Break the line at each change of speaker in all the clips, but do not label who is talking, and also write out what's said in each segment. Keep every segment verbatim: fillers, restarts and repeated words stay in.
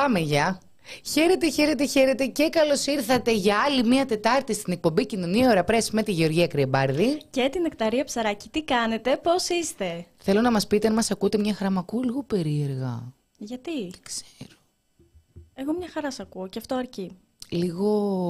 Πάμε, γεια. Χαίρετε, χαίρετε, χαίρετε και καλώς ήρθατε για άλλη μία Τετάρτη στην εκπομπή Κοινωνία Ωρα Πρέσ με τη Γεωργία Κρυεμπάρδη
και την Νεκταρία Ψαράκη. Τι κάνετε, πώς είστε?
Θέλω να μας πείτε αν μας ακούτε μια χαρά. Μ' ακούω λίγο περίεργα.
Γιατί?
Δεν ξέρω.
Εγώ μια χαρά σ' ακούω και αυτό αρκεί.
Λίγο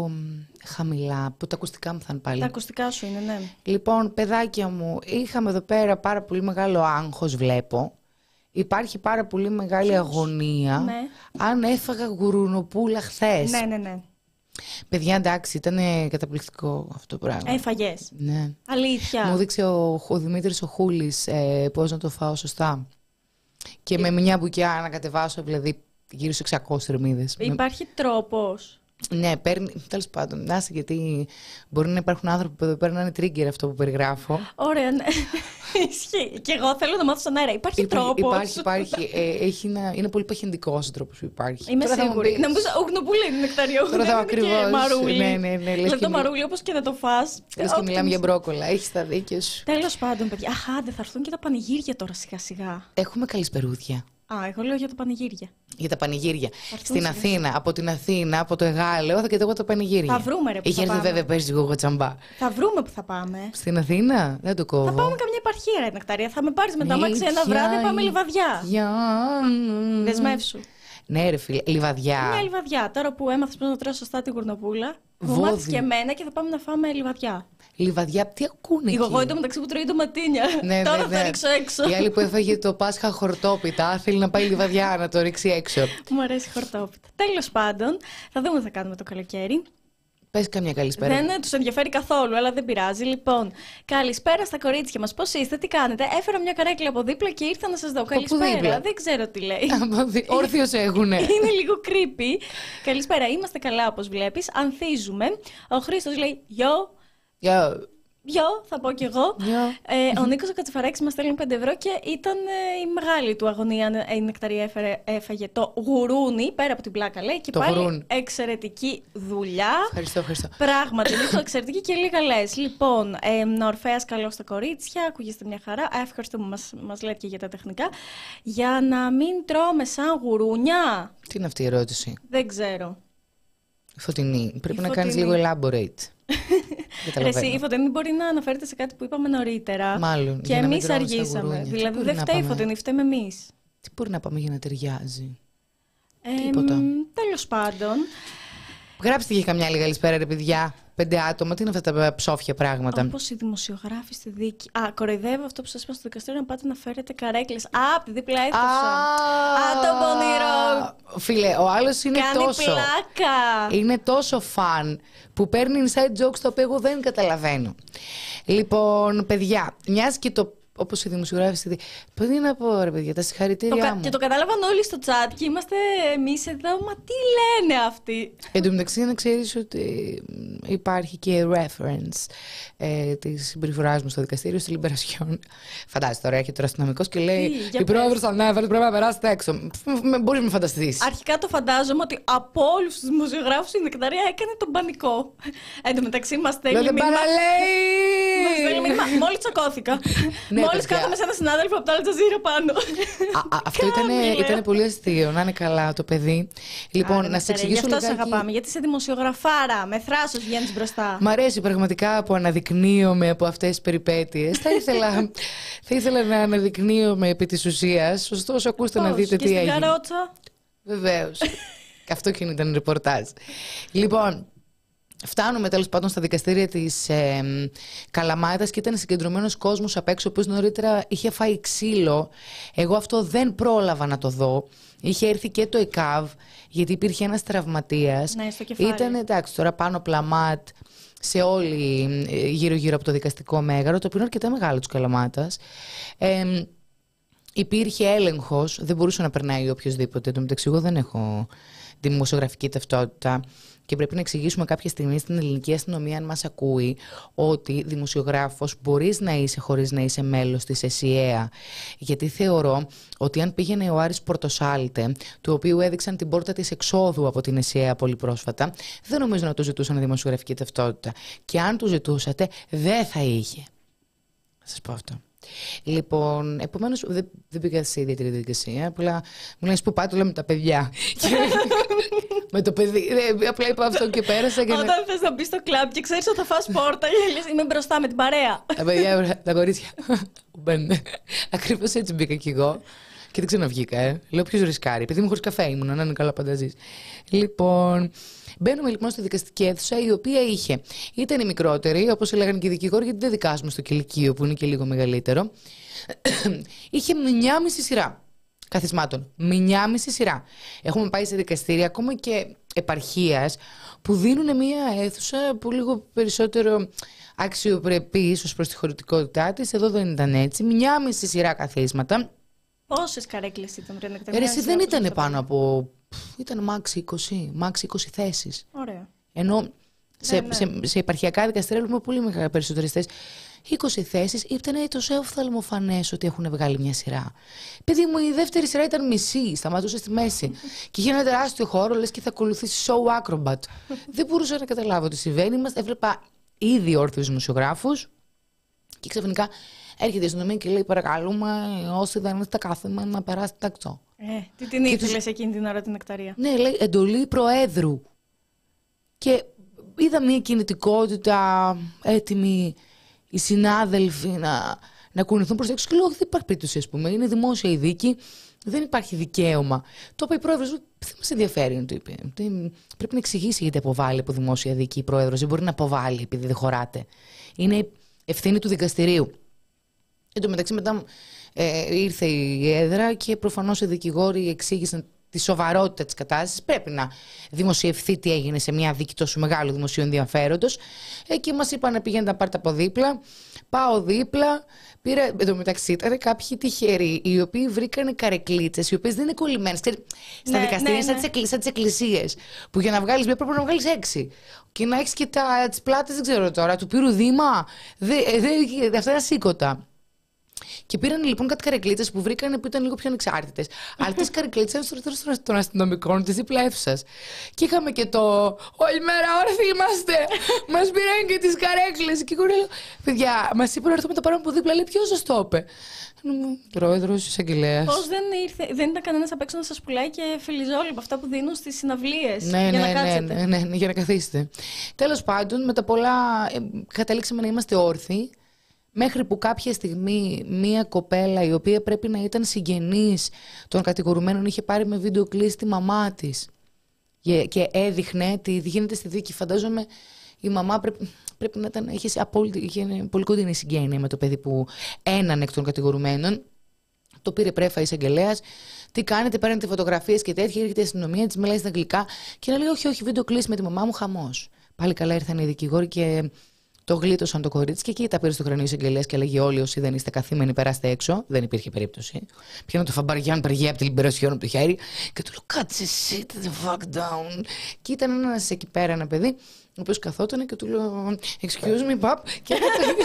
χαμηλά, που τα ακουστικά μου θα είναι πάλι.
Τα ακουστικά σου είναι, ναι.
Λοιπόν, παιδάκια μου, είχαμε εδώ πέρα πάρα πολύ μεγάλο άγχος, βλέπω. Υπάρχει πάρα πολύ μεγάλη Ποιος? αγωνία.
Ναι.
Αν έφαγα γουρουνοπούλα χθες.
Ναι, ναι, ναι.
Παιδιά, εντάξει, ήταν καταπληκτικό αυτό το πράγμα.
Έφαγες?
Ναι.
Αλήθεια?
Μου έδειξε ο, ο Δημήτρης ο Χούλης ε, πώς να το φάω σωστά. Και, και με μια μπουκιά να κατεβάσω, δηλαδή γύρω σε εξακόσιες θερμίδες.
Υπάρχει με... τρόπος?
Ναι, παίρνει. Τέλος πάντων, να είσαι, γιατί μπορεί να υπάρχουν άνθρωποι που εδώ πέρα να είναι trigger αυτό που περιγράφω.
Ωραία, ναι. Ισχύει. Και εγώ θέλω να μάθω στον αέρα. Υπάρχει
Υπά,
τρόπος?
Υπάρχει, υπάρχει. Ε, έχει να, είναι πολύ παχυντικός ο τρόπος που υπάρχει.
Είμαι
Τώρα
σίγουρη. Να μου πεις, ουγνοπούλη είναι νεκταριό.
Τώρα θα ακριβώς.
Μαρούλι.
Ναι, ναι, ναι.
Λες το μαρούλι, όπως και να το φας.
Λες και μιλάμε για μπρόκολα. Έχεις τα δίκαια σου.
Τέλος πάντων, παιδιά. Αχ, άντε, θα έρθουν και τα πανηγύρια τώρα σιγά-σιγά.
Έχουμε καλησπερούδια.
Α, εγώ λέω για τα πανηγύρια.
Για τα πανηγύρια.
Αρχούν
Στην Αθήνα, από την Αθήνα, από το Εγάλεο, θα και εγώ τα πανηγύρια.
Θα βρούμε, ρε, που
Είχε
θα
έρθει
πάμε.
βέβαια πέρσι εγώ τσαμπά.
Θα βρούμε που θα πάμε.
Στην Αθήνα, δεν το κόβω.
Θα πάμε καμιά επαρχία, ρε Νεκταρία. Θα με πάρεις με το αμάξι ένα βράδυ, πάμε λιβαδιά.
Για...
Δεσμεύσου.
Ναι, ρε φίλε, λιβαδιά.
Μια λιβαδιά. Τώρα που έμαθες πώς να τρώω σωστά την γουρνοπούλα, μου μάθεις και εμένα και θα πάμε να φάμε λιβαδιά.
Λιβαδιά, τι ακούνε εκεί?
Εγώ το μεταξύ που τρώει ντοματίνια.
Ναι,
τώρα
ναι,
θα
ναι.
το ρίξω έξω.
Η άλλη που έφαγε το Πάσχα χορτόπιτα θέλει να πάει λιβαδιά να το ρίξει έξω.
Μου αρέσει χορτόπιτα. Τέλος πάντων, θα δούμε τι θα κάνουμε το καλοκαίρι.
Πες καμιά καλησπέρα.
Δεν τους ενδιαφέρει καθόλου, αλλά δεν πειράζει. Λοιπόν, καλησπέρα στα κορίτσια μας. Πώς είστε, τι κάνετε? Έφερα μια καρέκλα από δίπλα και ήρθα να σας δω. Καλησπέρα. Δεν ξέρω τι λέει.
Όρθιος έχουνε.
Είναι λίγο creepy. Καλησπέρα, είμαστε καλά όπως βλέπεις. Ανθίζουμε. Ο Χρήστος λέει γιο.
Γεια.
Γιο, θα πω κι εγώ. Ε, ο Νίκος ο Κατσιφαράκης μας στέλνει πέντε ευρώ και ήταν ε, η μεγάλη του αγωνία. Η Νεκταρία έφερε, έφαγε το γουρούνι, πέρα από την πλάκα λέει. Και
το
πάλι
γουρούν.
Εξαιρετική δουλειά.
Ευχαριστώ, ευχαριστώ.
Πράγματι, Νίκο, εξαιρετική και λίγα λες. Λοιπόν, ε, Ορφέας καλώς στα κορίτσια, ακούγεστε μια χαρά. Ε, ευχαριστούμε, μας, μας λέτε και για τα τεχνικά. Για να μην τρώμε σαν γουρούνια.
Τι είναι αυτή η ερώτηση?
Δεν ξέρω.
Φωτεινή, πρέπει
Η
να
Φωτεινή.
κάνεις λίγο elaborate.
Ρε, εσύ, η Φωτεινή μπορεί να αναφέρεται σε κάτι που είπαμε νωρίτερα.
Μάλλον.
Και εμείς αργήσαμε. Δηλαδή δεν φταίει η Φωτεινή, φταίμε εμείς.
Τι μπορεί να πάμε για να ταιριάζει?
Ε,
Τίποτα.
Τέλος πάντων.
Γράψτε και καμιά άλλη καλησπέρα, ρε παιδιά. Πέντε άτομα, τι είναι αυτά τα ψόφια πράγματα?
Όπως οι δημοσιογράφοι στη δίκη. Α, κοροϊδεύω αυτό που σας είπα στο δικαστήριο, να πάτε να φέρετε καρέκλες. Α, από τη δίπλα αίθουσα. Α, το πονηρό.
Φίλε, ο άλλος είναι
Κάνει
τόσο.
πλάκα.
Είναι τόσο φαν που παίρνει inside jokes τα οποία εγώ δεν καταλαβαίνω. Λοιπόν, παιδιά, μιας και το. Όπως οι δημοσιογράφοι στη δίκη. Πώς είναι να πω, ρε παιδιά, τα συγχαρητήριά
το,
μου.
Και το κατάλαβαν όλοι στο chat και είμαστε εμείς εδώ. Μα τι λένε αυτοί?
Εν τω μεταξύ, να ξέρεις ότι υπάρχει και reference ε, της συμπεριφοράς μου στο δικαστήριο στη Λιμπερασιόν. Φαντάζεσαι τώρα, έρχεται ο αστυνομικός και λέει:
Τι,
η πρόεδρος ανέφερε πρέπει να περάσετε έξω. Μπορείς να με φανταστείς.
Αρχικά το φαντάζομαι ότι από όλους τους δημοσιογράφους η Νεκταρία έκανε τον πανικό. Εν τω μεταξύ μας στέλνει
Δεν
μήνυμα.
παραλέει!
Μόλις τσακώθηκα.
Ναι,
Μόλις
παιδιά.
κάθομαι σε ένα συνάδελφο από το Αλτζαζίρα πάνω.
Α, α, αυτό ήταν, ήταν πολύ αστείο, να είναι καλά το παιδί. Λοιπόν,
Άρα,
να σε εξηγήσω
γι' αυτό σε
λιγάκι.
αγαπάμε, γιατί είσαι δημοσιογραφάρα. Με θράσος βγαίνεις μπροστά.
Μ' αρέσει πραγματικά που αναδεικνύομαι από αυτές τις περιπέτειες. θα, ήθελα, θα ήθελα να αναδεικνύομαι επί της ουσίας. Ωστόσο, ακούστε
Πώς,
να δείτε
και
τι
στην
έγινε.
καρότσα.
Βεβαίως. Αυτό και ήταν ρεπορτάζ. Λοιπόν, φτάνουμε τέλος πάντων στα δικαστήρια της ε, Καλαμάτας και ήταν συγκεντρωμένος κόσμος απ' έξω, ο οποίος νωρίτερα είχε φάει ξύλο. Εγώ αυτό δεν πρόλαβα να το δω. Είχε έρθει και το ΕΚΑΒ, γιατί υπήρχε ένας τραυματίας.
Ναι, στο κεφάλι.
Ήταν εντάξει τώρα πάνω πλαμάτ σε όλη γύρω-γύρω από το δικαστικό μέγαρο, το οποίο είναι αρκετά μεγάλο της Καλαμάτας. Ε, υπήρχε έλεγχος, δεν μπορούσε να περνάει οποιοδήποτε. Εν τω μεταξύ, εγώ δεν έχω δημοσιογραφική ταυτότητα. Και πρέπει να εξηγήσουμε κάποια στιγμή στην ελληνική αστυνομία, αν μας ακούει, ότι δημοσιογράφος μπορείς να είσαι χωρίς να είσαι μέλος της ΕΣΥΑ. Γιατί θεωρώ ότι αν πήγαινε ο Άρης Πορτοσάλτε, του οποίου έδειξαν την πόρτα της εξόδου από την ΕΣΥΑ πολύ πρόσφατα, δεν νομίζω να του ζητούσαν δημοσιογραφική ταυτότητα. Και αν του ζητούσατε, δεν θα είχε. Θα σας πω αυτό. Λοιπόν, επομένως δεν, δεν πήγα σε ιδιαίτερη διαδικασία. Απλά μου λένε που πάτε όλα με τα παιδιά. Με το παιδί. Ε, απλά είπα αυτό και πέρασα. Και
όταν θες να μπει στο κλαμπ και ξέρεις ότι θα φας πόρτα, λες, είμαι μπροστά με την παρέα.
Τα παιδιά, τα κορίτσια. Μπαίνουν. Ακριβώς έτσι μπήκα κι εγώ. Και δεν ξαναβγήκα, ε. Λέω ποιος ρισκάρει. Επειδή μου χωρίς καφέ ήμουν, να είναι καλά πάντα ζεις. Λοιπόν, μπαίνουμε λοιπόν στη δικαστική αίθουσα, η οποία είχε. Ήταν η μικρότερη, όπως έλεγαν και οι δικηγόροι, γιατί δεν δικάζουμε στο κηλικείο που είναι και λίγο μεγαλύτερο. Είχε μια μισή σειρά καθισμάτων. Μια μισή σειρά. Έχουμε πάει σε δικαστήρια ακόμα και επαρχίας που δίνουν μια αίθουσα που λίγο περισσότερο αξιοπρεπής ως προς τη χωρητικότητά της. Εδώ δεν ήταν έτσι. Μια μισή σειρά καθίσματα.
Πόσες καρέκλες ήταν πριν εκτελέσει?
Εσύ δεν ήταν πάνω από. Ήταν μάξι είκοσι, μάξι είκοσι θέσεις.
Ωραία.
Ενώ σε,
ναι, ναι.
σε, σε επαρχιακά δικαστήρια έχουμε πολύ μεγάλα περισσότερες θέσεις. είκοσι θέσεις ήταν τόσο οφθαλμοφανές ότι έχουν βγάλει μια σειρά. Παιδί μου, η δεύτερη σειρά ήταν μισή, σταματούσε στη μέση. Και είχε ένα τεράστιο χώρο, λες και θα ακολουθήσει show acrobat. Δεν μπορούσα να καταλάβω τι συμβαίνει. Μας έβλεπα ήδη όρθιους δημοσιογράφους και ξαφνικά έρχεται η αστυνομία και λέει: παρακαλούμε, όσοι δεν είστε κάθεμα, να περάσετε έξω.
Ε, τι την ήθελες τους... εκείνη την ώρα την νεκταρία?
Ναι, λέει εντολή Προέδρου. Και είδα μια κινητικότητα έτοιμη οι συνάδελφοι να, να κουνηθούν προς τα έξω. Και λέω: δεν υπάρχει περίπτωση, ας πούμε. Είναι δημόσια η δίκη, δεν υπάρχει δικαίωμα. Το είπε η Πρόεδρος: δεν μας ενδιαφέρει, να το είπε. Πρέπει να εξηγήσει γιατί αποβάλλει από δημόσια δίκη η Πρόεδρος. Δεν μπορεί να αποβάλει επειδή δεν χωράτε. Είναι ευθύνη του δικαστηρίου. Εν τω μεταξύ, μετά ε, ήρθε η έδρα και προφανώς οι δικηγόροι εξήγησαν τη σοβαρότητα της κατάστασης. Πρέπει να δημοσιευθεί τι έγινε σε μια δίκη τόσο μεγάλου δημοσίου ενδιαφέροντος. Ε, και μας είπαν να πηγαίνετε να πάρετε από δίπλα. Πάω δίπλα. Πήρα, εν τω μεταξύ, ήταν κάποιοι τυχεροί, οι οποίοι βρήκανε καρεκλίτσες, οι οποίες δεν είναι κολλημένες. Στα
ναι,
δικαστήρια,
ναι, ναι.
σαν τις εκκλησίες. Που για να βγάλεις μία πρέπει να βγάλεις έξι. Και να έχεις και τις πλάτες, δεν ξέρω τώρα, του πύρου δήμα. Δε, δε, αυτά είναι ασήκωτα. Και πήραν λοιπόν κάτι καρεκλίτσες που βρήκαν που ήταν λίγο πιο ανεξάρτητες. Αλλά τις καρεκλίτσες ήταν στο τέλος των αστυνομικών της δίπλα αίθουσας. Και είχαμε και το όλη μέρα όρθιοι είμαστε. Μας πήραν και τις καρέκλες. Και εγώ λέω: παιδιά, μας είπαν να έρθουμε το πάρουμε από δίπλα. Λέει: ποιος σας το είπε? Πρόεδρος, εισαγγελέας.
Πώς δεν, ήρθε, δεν ήταν κανένας απ' έξω να σας πουλάει και φελιζόλι από αυτά που δίνουν στις συναυλίες?
Ναι,
για
ναι,
να
ναι,
κάτσετε.
ναι, ναι, ναι, για να καθίσετε. Τέλος πάντων, με τα πολλά ε, καταλήξαμε να είμαστε όρθιοι. Μέχρι που κάποια στιγμή μία κοπέλα η οποία πρέπει να ήταν συγγενής των κατηγορουμένων είχε πάρει με βίντεο κλείσει τη μαμά της και έδειχνε τι γίνεται στη δίκη. Φαντάζομαι η μαμά πρέπει, πρέπει να ήταν, είχε, απόλυτη, είχε πολύ κοντινή συγγένεια με το παιδί που έναν εκ των κατηγορουμένων. Το πήρε πρέφα η εισαγγελέας. Τι κάνετε, παίρνετε φωτογραφίες και τέτοια. Έρχεται η αστυνομία, της μιλάει στα αγγλικά και να λέει: όχι, όχι, βίντεο κλείσει με τη μαμά μου, χαμός. Πάλι καλά ήρθαν οι δικηγόροι και το γλίτωσαν το κορίτσι και εκεί τα πήρε στο κρανίο εισαγγελέας και λέγει: όλοι όσοι δεν είστε καθήμενοι, περάστε έξω. Δεν υπήρχε περίπτωση. Πιάνω το φαμπαριάν Περγέ από τη Λιμπερασιόν από το χέρι και του λέω: κάτσε, sit the fuck down. Και ήταν ένα εκεί πέρα ένα παιδί, ο οποίος καθόταν και του λέω: excuse me, pap. Και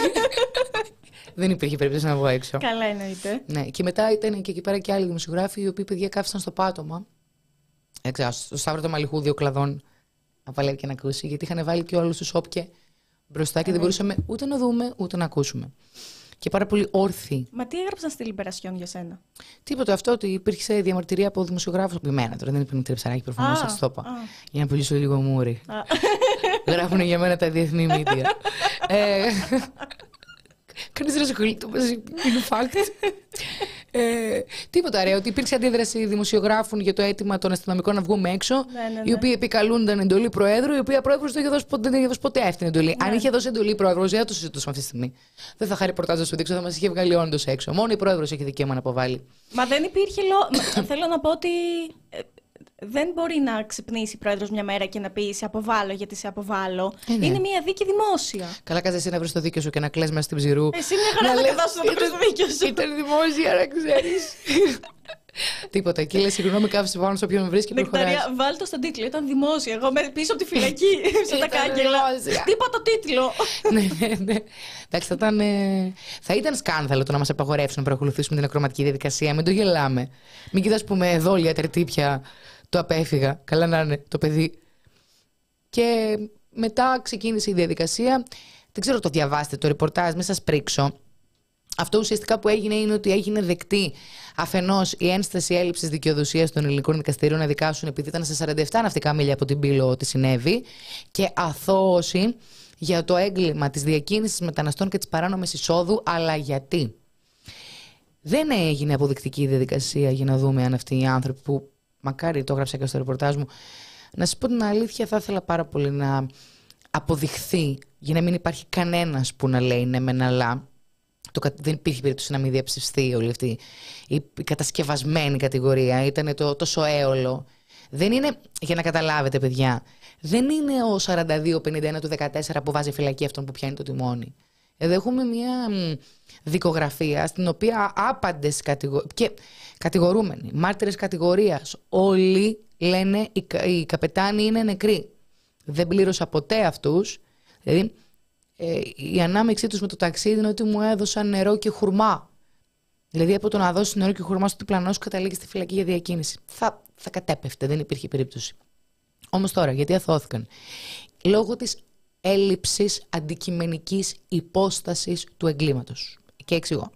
δεν υπήρχε περίπτωση να βγω έξω.
Καλά, εννοείται.
Ναι, και μετά ήταν και εκεί πέρα και άλλοι δημοσιογράφοι, οι οποίοι παιδιά κάθισαν στο πάτωμα. Έξω, στο Σταύρο το Μαλιχού, δύο κλαδών, να παλεύει και να ακούσει, γιατί είχαν βάλει και όλους τους όπια μπροστά και δεν μπορούσαμε ούτε να δούμε ούτε να ακούσουμε. Και πάρα πολύ όρθιοι.
Μα τι έγραψαν στη Λιμπερασιόν για σένα?
Τίποτα, αυτό ότι υπήρχε διαμαρτυρία από δημοσιογράφους από εμένα. Τώρα δεν υπήρχε τρεψαράκι προφανώς, έτσι το είπα. Για να πουλήσω λίγο μούρι. Γράφουν για μένα τα διεθνή μίδια. ε, Κανείς δεν ασχολείται μαζί, είναι fact. Ε, τίποτα ρε, ότι υπήρξε αντίδραση δημοσιογράφων για το αίτημα των αστυνομικών να βγούμε έξω,
ναι, ναι, ναι.
οι οποίοι επικαλούνταν εντολή Προέδρου, η οποία Πρόεδρος δεν είχε δώσει ποτέ, δεν είχε δώσει ποτέ αυτή την εντολή. Ναι. Αν είχε δώσει εντολή Πρόεδρος, δεν θα το συζητούσαμε αυτή τη στιγμή. Δεν θα χάρη πορτάζ να σου δείξω, θα μας είχε βγάλει όντως έξω. Μόνο η Πρόεδρος έχει δικαίωμα να αποβάλει.
Μα δεν υπήρχε λόγο. Θέλω να πω ότι δεν μπορεί να ξυπνήσει η Πρόεδρος μια μέρα και να πει σε αποβάλλω γιατί σε αποβάλλω. Ε, ναι. Είναι μια δίκη δημόσια.
Καλά, κάτσε εσύ να βρει το δίκιο σου και να κλαις μέσα στην ψηρού.
Εσύ μια χαρά θα κατάσου να βρει το δίκιο σου.
Ήταν δημόσια, να ξέρεις. Τίποτα. Εκεί λέει συγγνώμη, κάθεσαι πάνω σε όποιον βρει και προχωράς.
Νεκταρία, βάλ' το στον τίτλο. Ήταν δημόσια. Εγώ πίσω από τη φυλακή. Σε τα κάγκελα. Χτύπα το τίτλο.
Ναι, ναι, ναι. Εντάξει, θα ήταν. Θα ήταν σκάνδαλο το να μας απαγορεύσουν να παρακολουθήσουμε την ακροματική διαδικασία. Μην το γελάμε. Μην κοιτάς που με δόλια τερτύπια το απέφυγα. Καλά να είναι το παιδί. Και μετά ξεκίνησε η διαδικασία. Δεν ξέρω το διαβάστε το ρεπορτάζ, μην σας πρίξω. Αυτό ουσιαστικά που έγινε είναι ότι έγινε δεκτή αφενός η ένσταση έλλειψης δικαιοδοσίας των ελληνικών δικαστηρίων να δικάσουν επειδή ήταν στα σαράντα επτά ναυτικά μίλια από την Πύλο ότι συνέβη, και αθώωση για το έγκλημα της διακίνησης μεταναστών και της παράνομης εισόδου. Αλλά γιατί? Δεν έγινε αποδεικτική διαδικασία για να δούμε αν αυτοί οι άνθρωποι, που μακάρι το έγραψα και στο ρεπορτάζ μου, να σας πω την αλήθεια, θα ήθελα πάρα πολύ να αποδειχθεί, για να μην υπάρχει κανένας που να λέει ναι μεν αλλά. Το, δεν υπήρχε περίπτωση να μην διαψευστεί όλη αυτή η κατασκευασμένη κατηγορία. Ήταν το τόσο έολο. Δεν είναι, για να καταλάβετε παιδιά, δεν είναι ο σαράντα δύο πενήντα ένα του δεκατέσσερα που βάζει φυλακή αυτόν που πιάνει το τιμόνι. Εδώ έχουμε μια δικογραφία στην οποία άπαντες κατηγο... και κατηγορούμενοι, μάρτυρες κατηγορίας, όλοι λένε οι, οι καπετάνοι είναι νεκροί. Δεν πλήρωσα ποτέ αυτούς. Δηλαδή, ε, η ανάμειξή τους με το ταξίδι είναι ότι μου έδωσαν νερό και χουρμά. Δηλαδή, από το να δώσει νερό και χουρμά στο διπλανό σου καταλήγει στη φυλακή για διακίνηση. Θα, θα κατέπεφτε, δεν υπήρχε περίπτωση. Όμως τώρα, γιατί αθώθηκαν? Λόγω της έλλειψης αντικειμενικής υπόστασης του εγκλήματος. Και εξηγώ.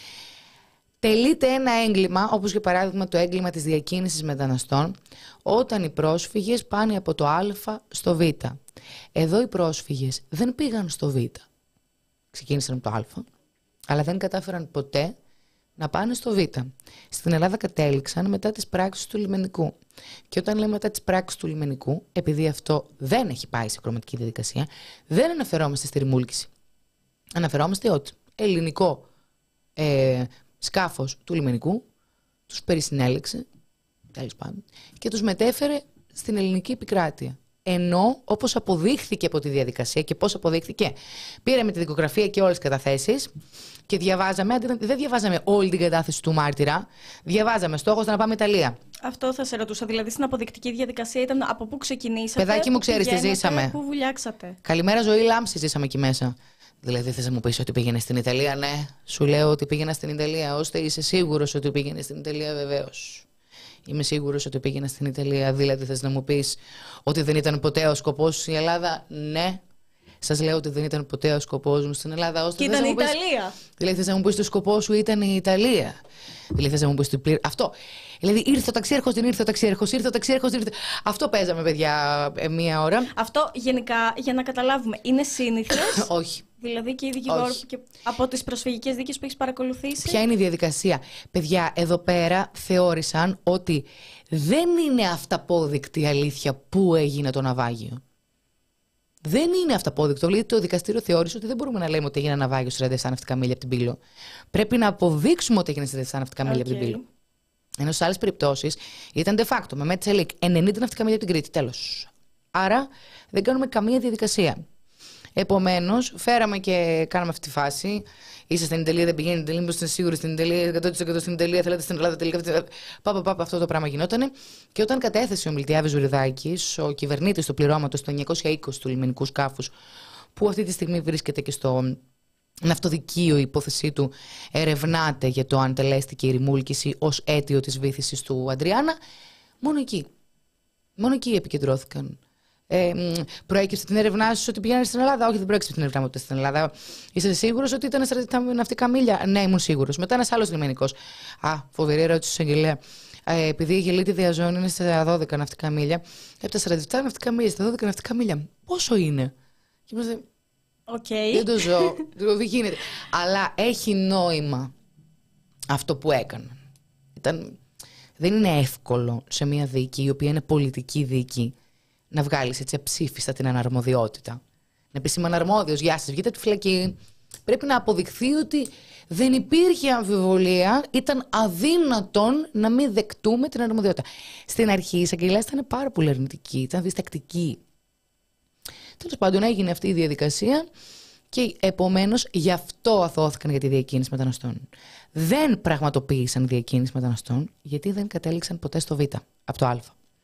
Τελείται ένα έγκλημα, όπως για παράδειγμα το έγκλημα της διακίνησης μεταναστών, όταν οι πρόσφυγες πάνε από το Α στο Β. Εδώ οι πρόσφυγες δεν πήγαν στο Β. Ξεκίνησαν από το Α, αλλά δεν κατάφεραν ποτέ να πάνε στο Β. Στην Ελλάδα κατέληξαν μετά τις πράξεις του λιμενικού. Και όταν λέμε μετά τις πράξεις του λιμενικού, επειδή αυτό δεν έχει πάει σε κρωματική διαδικασία, δεν αναφερόμαστε στη ρημούλκηση. Αναφερόμαστε ότι ελληνικό ε, σκάφος του λιμενικού τους περισυνέλεξε, τέλος πάντων, και τους μετέφερε στην ελληνική επικράτεια. Ενώ, όπως αποδείχθηκε από τη διαδικασία και πώς αποδείχθηκε, πήραμε τη δικογραφία και όλες τις καταθέσεις και διαβάζαμε, δεν διαβάζαμε όλη την κατάθεση του μάρτυρα, διαβάζαμε στόχος να πάμε Ιταλία.
Αυτό θα σε ρωτούσα. Δηλαδή, στην αποδεικτική διαδικασία ήταν από πού ξεκινήσατε.
Παιδάκι μου, ξέρεις τι ζήσαμε.
Πού βουλιάξατε.
Καλημέρα, ζωή, λάμψη ζήσαμε εκεί μέσα. Δηλαδή, θες να μου πεις ότι πήγαινε στην Ιταλία? Ναι, σου λέω ότι πήγαινα στην Ιταλία. Ώστε είσαι σίγουρος ότι πήγαινε στην Ιταλία? Βεβαίως. Είμαι σίγουρος ότι πήγαινα στην Ιταλία. Δηλαδή, θες να μου πεις ότι δεν ήταν ποτέ ο σκοπός σου η Ελλάδα? Ναι. Σας λέω ότι δεν ήταν ποτέ ο σκοπός μου στην Ελλάδα. Ώστε
και ήταν η Ιταλία.
Δηλαδή, θες να μου πεις ότι ο σκοπός σου ήταν η Ιταλία? Δηλαδή, θες να μου πεις ότι πλήρω... Αυτό. Δηλαδή, ήρθε ο ταξίαρχος, δεν ήρθε ο ταξίαρχος, ήρθε ο ταξίαρχος, δεν ήρθε. Αυτό παίζαμε, παιδιά, μία ώρα.
Αυτό γενικά, για να καταλάβουμε, είναι σύνηθες?
Όχι.
Δηλαδή και οι δικηγόροι και από τις προσφυγικές δίκες που έχεις παρακολουθήσει.
Ποια είναι η διαδικασία? Παιδιά, εδώ πέρα θεώρησαν ότι δεν είναι αυταπόδεικτη αλήθεια που έγινε το ναυάγιο. Δεν είναι αυταπόδεικτο. Δηλαδή το δικαστήριο θεώρησε ότι δεν μπορούμε να λέμε ότι έγινε ναυάγιο σαράντα επτά ναυτικά μίλια από την Πύλο. Πρέπει να αποδείξουμε ότι έγινε σαράντα επτά ναυτικά μίλια okay. από την Πύλο. Ενώ σε άλλες περιπτώσεις ήταν de facto με Μετσελίκ ενενήντα ναυτικά μίλια από την Κρήτη. Τέλος. Άρα δεν κάνουμε καμία διαδικασία. Επομένως, φέραμε και κάναμε αυτή τη φάση. Είσαι στην Ιταλία, δεν πηγαίνει στην Ιταλία, μήπως είστε σίγουροι στην Ιταλία, εκατό τοις εκατό στην Ιταλία, θέλετε στην Ελλάδα τελικά. Πάπα, πάπα, αυτό το πράγμα γινότανε. Και όταν κατέθεσε ο Μιλτιάδης Ζουριδάκης, ο κυβερνήτης του πληρώματος του εννιακόσια είκοσι του λιμενικού σκάφους, που αυτή τη στιγμή βρίσκεται και στο ναυτοδικείο, η υπόθεσή του ερευνάται για το αν τελέστηκε η ρημούλκηση ως αίτιο της βύθισης του Αντριάννα, μόνο εκεί. Μόνο εκεί επικεντρώθηκαν. Ε, προέκυψε την έρευνά σου ότι πηγαίνανε στην Ελλάδα? Όχι, δεν προέκυψε την έρευνά μου ότι στην Ελλάδα. Είσαι σίγουρος ότι ήταν σαράντα ναυτικά μίλια? Ναι, ήμουν σίγουρος. Μετά ένας άλλος λιμενικός. Α, φοβερή ερώτηση στον εισαγγελέα. Ε, επειδή η Γελίτη διαζώνη είναι στα δώδεκα ναυτικά μίλια, από τα σαράντα επτά ναυτικά μίλια στα δώδεκα ναυτικά μίλια, πόσο είναι? Και είμαστε.
Okay.
Δεν το ζω. Δεν γίνεται. Αλλά έχει νόημα αυτό που έκαναν. Ήταν... Δεν είναι εύκολο σε μια δίκη, η οποία είναι πολιτική δίκη, να βγάλεις έτσι αψήφιστα την αναρμοδιότητα. Να πεις είμαι αναρμόδιος, γεια σας, βγείτε από τη φυλακή. Πρέπει να αποδειχθεί ότι δεν υπήρχε αμφιβολία, ήταν αδύνατον να μην δεκτούμε την αναρμοδιότητα. Στην αρχή η εισαγγελέα ήταν πάρα πολύ αρνητική, ήταν διστακτική. Τέλος πάντων, έγινε αυτή η διαδικασία και επομένως γι' αυτό αθώθηκαν για τη διακίνηση μεταναστών. Δεν πραγματοποίησαν διακίνηση μεταναστών, γιατί δεν κατέληξαν ποτέ στο Β, από το Α.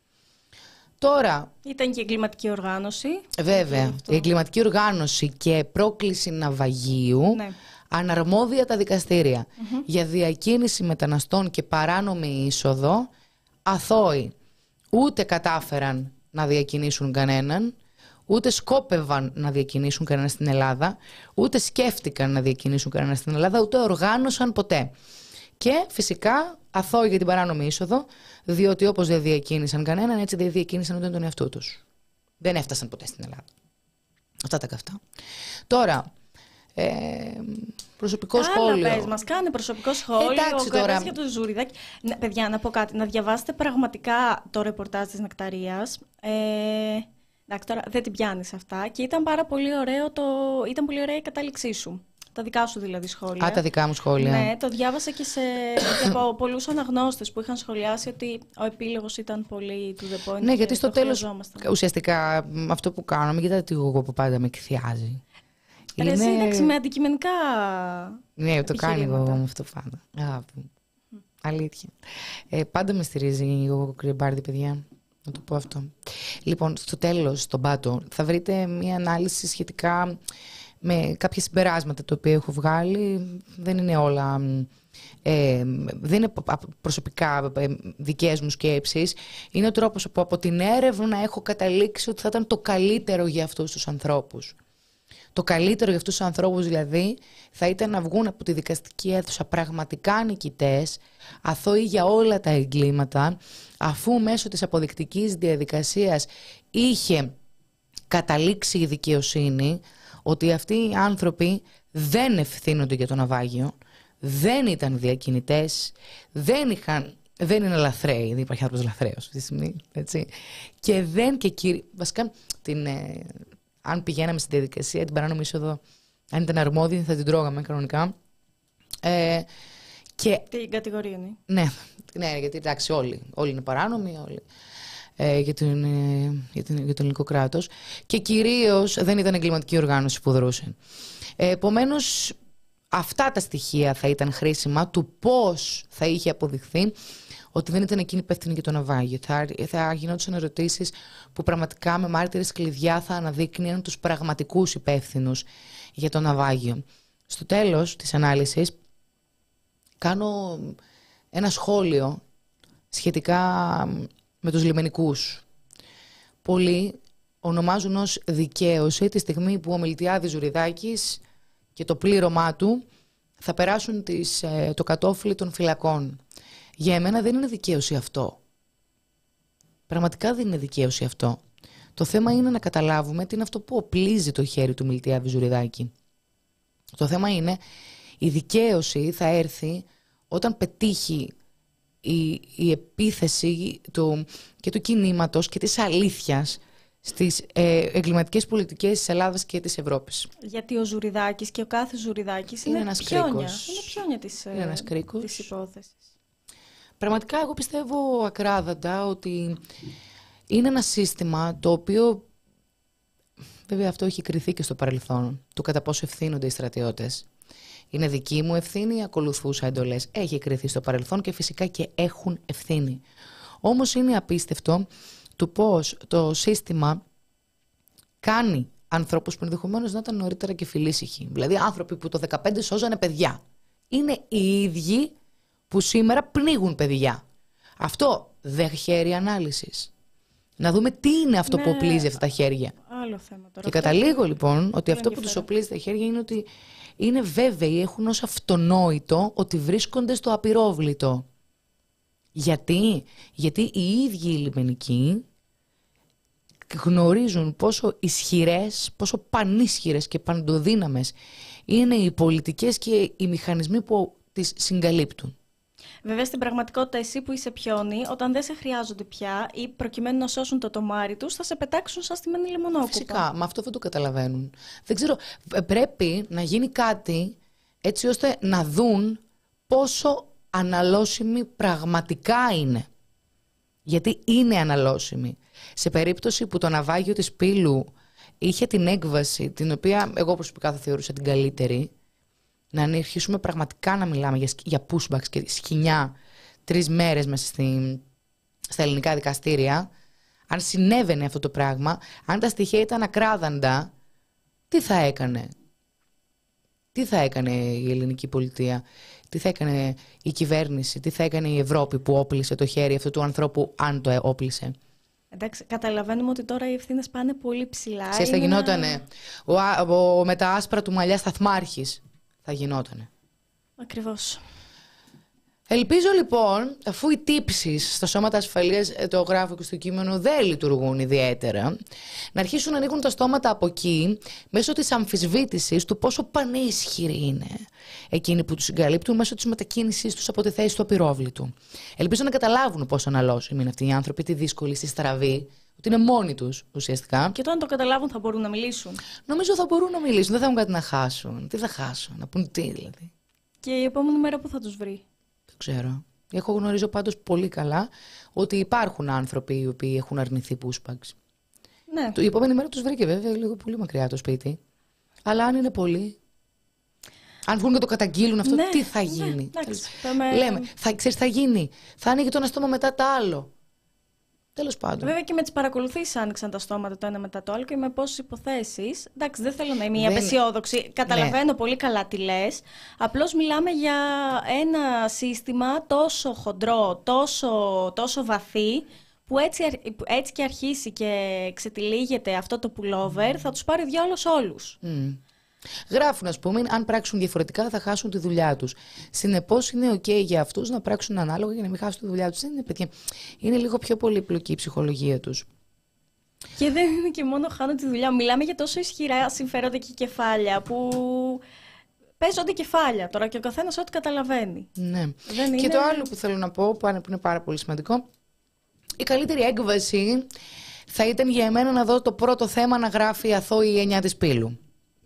Τώρα,
ήταν και εγκληματική οργάνωση.
Βέβαια, η εγκληματική οργάνωση και πρόκληση ναυαγίου, ναι. Αναρμόδια τα δικαστήρια. Mm-hmm. Για διακίνηση μεταναστών και παράνομη είσοδο, αθώοι. Ούτε κατάφεραν να διακινήσουν κανέναν, ούτε σκόπευαν να διακινήσουν κανένα στην Ελλάδα, ούτε σκέφτηκαν να διακινήσουν κανένα στην Ελλάδα, ούτε οργάνωσαν ποτέ. Και φυσικά αθώοι για την παράνομη είσοδο, διότι όπως δεν διακίνησαν κανέναν, έτσι δεν διακίνησαν ούτε τον εαυτό τους. Δεν έφτασαν ποτέ στην Ελλάδα. Αυτά τα καυτά. Τώρα, ε, προσωπικό
Άρα,
σχόλιο.
Πες μας, κάνε προσωπικό σχόλιο.
Εντάξει,
ο
τώρα...
για το Ζουριδάκι. Να, παιδιά, να πω κάτι. Να διαβάσετε πραγματικά το ρεπορτάζ της Νεκταρίας. Ε, εντάξει, τώρα δεν την πιάνεις αυτά. Και ήταν πάρα πολύ ωραίο το... ήταν πολύ ωραία η κατάληξή σου. Τα δικά σου δηλαδή σχόλια.
Α, τα δικά μου σχόλια.
Ναι, το διάβασα και, σε... και από πολλούς αναγνώστες που είχαν σχολιάσει ότι ο επίλογος ήταν πολύ to the point.
Ναι, γιατί στο τέλος ουσιαστικά αυτό που κάνω, μην κοιτάτε τι εγώ που πάντα με εκθιάζει.
Είναι... Εσύ, εντάξει, με αντικειμενικά.
Ναι, το κάνει εγώ με αυτό πάντα. Α, mm. Αλήθεια. Ε, πάντα με στηρίζει ο Κρυμπάρδη, παιδιά. Να το πω αυτό. Λοιπόν, στο τέλος, στον πάτο, θα βρείτε μια ανάλυση σχετικά με κάποια συμπεράσματα τα οποία έχω βγάλει. Δεν είναι όλα... Ε, δεν είναι προσωπικά ε, δικές μου σκέψεις. Είναι ο τρόπος που από την έρευνα έχω καταλήξει ότι θα ήταν το καλύτερο για αυτούς τους ανθρώπους. Το καλύτερο για αυτούς τους ανθρώπους δηλαδή θα ήταν να βγουν από τη δικαστική αίθουσα πραγματικά νικητές, αθώοι για όλα τα εγκλήματα, αφού μέσω της αποδεικτικής διαδικασίας είχε καταλήξει η δικαιοσύνη ότι αυτοί οι άνθρωποι δεν ευθύνονται για το ναυάγιο, δεν ήταν διακινητές, δεν, είχαν, δεν είναι λαθρέοι, δεν υπάρχει άνθρωπος λαθρέος αυτή τη στιγμή, έτσι, και δεν και κύριοι, βασικά την... Ε, αν πηγαίναμε στη διαδικασία, την παράνομη είσοδο, αν ήταν αρμόδιοι, θα την τρώγαμε κανονικά. Ε, και...
Την κατηγορία είναι.
Ναι, ναι, γιατί εντάξει, όλοι, όλοι είναι παράνομοι, όλοι. Ε, για, την, ε, για, την, για το ελληνικό κράτος. Και κυρίως δεν ήταν εγκληματική οργάνωση που δρούσε. Ε, επομένως, αυτά τα στοιχεία θα ήταν χρήσιμα του πώς θα είχε αποδειχθεί ότι δεν ήταν εκείνη υπεύθυνη για το ναυάγιο. Θα, θα γινόντουσαν ερωτήσεις που πραγματικά με μάρτυρες κλειδιά θα αναδείκνυαν τους πραγματικούς υπεύθυνους για το ναυάγιο. Στο τέλος της ανάλυσης κάνω ένα σχόλιο σχετικά με τους λιμενικούς. Πολλοί ονομάζουν ως δικαίωση τη στιγμή που ο Μιλτιάδης Ζουριδάκης και το πλήρωμά του θα περάσουν τις, το κατόφλι των φυλακών. Για εμένα δεν είναι δικαίωση αυτό. Πραγματικά δεν είναι δικαίωση αυτό. Το θέμα είναι να καταλάβουμε τι είναι αυτό που οπλίζει το χέρι του Μιλτιάδη Ζουριδάκη. Το θέμα είναι η δικαίωση θα έρθει όταν πετύχει η, η επίθεση του, και του κινήματος και της αλήθειας στις ε, εγκληματικές πολιτικές της Ελλάδας και της Ευρώπης.
Γιατί ο Ζουριδάκης και ο κάθε Ζουριδάκης είναι,
είναι ένας
πιόνια.
κρίκος.
Είναι πιόνια της,
είναι ένας κρίκος.
της υπόθεσης.
Πραγματικά εγώ πιστεύω ακράδαντα ότι είναι ένα σύστημα το οποίο, βέβαια αυτό έχει κριθεί και στο παρελθόν, το κατά πόσο ευθύνονται οι στρατιώτες. Είναι δική μου ευθύνη, ακολουθούσα εντολές. Έχει κριθεί στο παρελθόν και φυσικά και έχουν ευθύνη. Όμως είναι απίστευτο το πώς το σύστημα κάνει ανθρώπους που ενδεχομένως να ήταν νωρίτερα και φιλήσυχοι. Δηλαδή άνθρωποι που το δεκαπέντε σώζανε παιδιά. Είναι οι ίδιοι που σήμερα πνίγουν παιδιά. Αυτό δεν χέρι ανάλυσης. Να δούμε τι είναι αυτό ναι, που οπλίζει αυτά τα χέρια.
Άλλο θέμα τώρα.
Και καταλήγω λοιπόν ότι αυτό που τους οπλίζει τα χέρια είναι ότι είναι βέβαιοι, έχουν ως αυτονόητο ότι βρίσκονται στο απειρόβλητο. Γιατί? Γιατί οι ίδιοι οι λιμενικοί γνωρίζουν πόσο ισχυρές, πόσο πανίσχυρες και παντοδύναμες είναι οι πολιτικές και οι μηχανισμοί που τις συγκαλύπτουν.
Βέβαια, στην πραγματικότητα, εσύ που είσαι πιόνι, όταν δεν σε χρειάζονται πια ή προκειμένου να σώσουν το τομάρι τους, θα σε πετάξουν σαν στημένη λεμονόκουπα.
Φυσικά, μα αυτό δεν το καταλαβαίνουν. Δεν ξέρω, πρέπει να γίνει κάτι έτσι ώστε να δουν πόσο αναλώσιμοι πραγματικά είναι. Γιατί είναι αναλώσιμοι. Σε περίπτωση που το ναυάγιο της Πύλου είχε την έκβαση, την οποία εγώ προσωπικά θα θεωρούσα την καλύτερη, να αρχίσουμε πραγματικά να μιλάμε για, για pushbacks και σκοινιά τρεις μέρες μέσα στη, στα ελληνικά δικαστήρια, αν συνέβαινε αυτό το πράγμα, αν τα στοιχεία ήταν ακράδαντα, τι θα έκανε? Τι θα έκανε η ελληνική πολιτεία, τι θα έκανε η κυβέρνηση, τι θα έκανε η Ευρώπη που όπλησε το χέρι αυτού του ανθρώπου, αν το όπλησε?
Εντάξει, καταλαβαίνουμε ότι τώρα οι ευθύνες πάνε πολύ ψηλά.
Ξέρεις, θα γινότανε. Ο, ο, ο με τα άσπρα του μαλλιά σταθμάρχης θα γινότανε.
Ακριβώς.
Ελπίζω λοιπόν, αφού οι τύψεις στα σώματα ασφαλείας, το γράφω και στο κείμενο, δεν λειτουργούν ιδιαίτερα, να αρχίσουν να ανοίγουν τα στόματα από εκεί, μέσω της αμφισβήτησης του πόσο πανίσχυροι είναι εκείνοι που τους συγκαλύπτουν, μέσω της μετακίνησής τους από τη θέση του απειρόβλητου. Ελπίζω να καταλάβουν πόσο αναλώσιμοι είναι αυτοί οι άνθρωποι, τι δύσκολη, στη στραβή, ότι είναι μόνοι τους ουσιαστικά.
Και όταν το καταλάβουν θα μπορούν να μιλήσουν.
Νομίζω θα μπορούν να μιλήσουν, δεν θα έχουν κάτι να χάσουν. Τι θα χάσουν, να πούν τι δηλαδή. Και
η επόμενη μέρα που θα τους βρει.
Ξέρω. Έχω γνωρίζω πάντως πολύ καλά ότι υπάρχουν άνθρωποι οι οποίοι έχουν αρνηθεί πούσπαξ.
Ναι.
Η επόμενη μέρα τους βρήκε βέβαια λίγο πολύ μακριά το σπίτι. Αλλά αν είναι πολλοί, αν βγουν και το καταγγείλουν αυτό,
ναι,
τι θα γίνει.
Ναι, εντάξει, πάμε...
Λέμε, θα, ξέρεις, θα γίνει. Θα ανοίγει το ένα στόμα μετά το άλλο. Τέλος πάντων.
Βέβαια και με τις παρακολουθήσεις άνοιξαν τα στόματα το ένα μετά το άλλο και με πόσες υποθέσεις. Εντάξει, δεν θέλω να είμαι η απεσιόδοξη. Καταλαβαίνω ναι. πολύ καλά τι λες. Απλώς μιλάμε για ένα σύστημα τόσο χοντρό, τόσο, τόσο βαθύ, που έτσι, έτσι και αρχίσει και ξετυλίγεται αυτό το pullover, θα τους πάρει διάολος όλους. Mm.
Γράφουν, ας πούμε, αν πράξουν διαφορετικά θα χάσουν τη δουλειά τους. Συνεπώς είναι ok για αυτούς να πράξουν ανάλογα για να μην χάσουν τη δουλειά τους. Είναι, παιδιά, είναι λίγο πιο πολύπλοκη η ψυχολογία τους.
Και δεν είναι και μόνο χάνουν τη δουλειά. Μιλάμε για τόσο ισχυρά συμφέροντα και κεφάλια που παίζονται κεφάλια τώρα και ο καθένας ό,τι καταλαβαίνει.
Ναι.
Δεν
και
είναι...
το άλλο που θέλω να πω, που είναι πάρα πολύ σημαντικό, η καλύτερη έκβαση θα ήταν για εμένα να δω το πρώτο θέμα να γράφει η αθώη εννιά της Πύλου.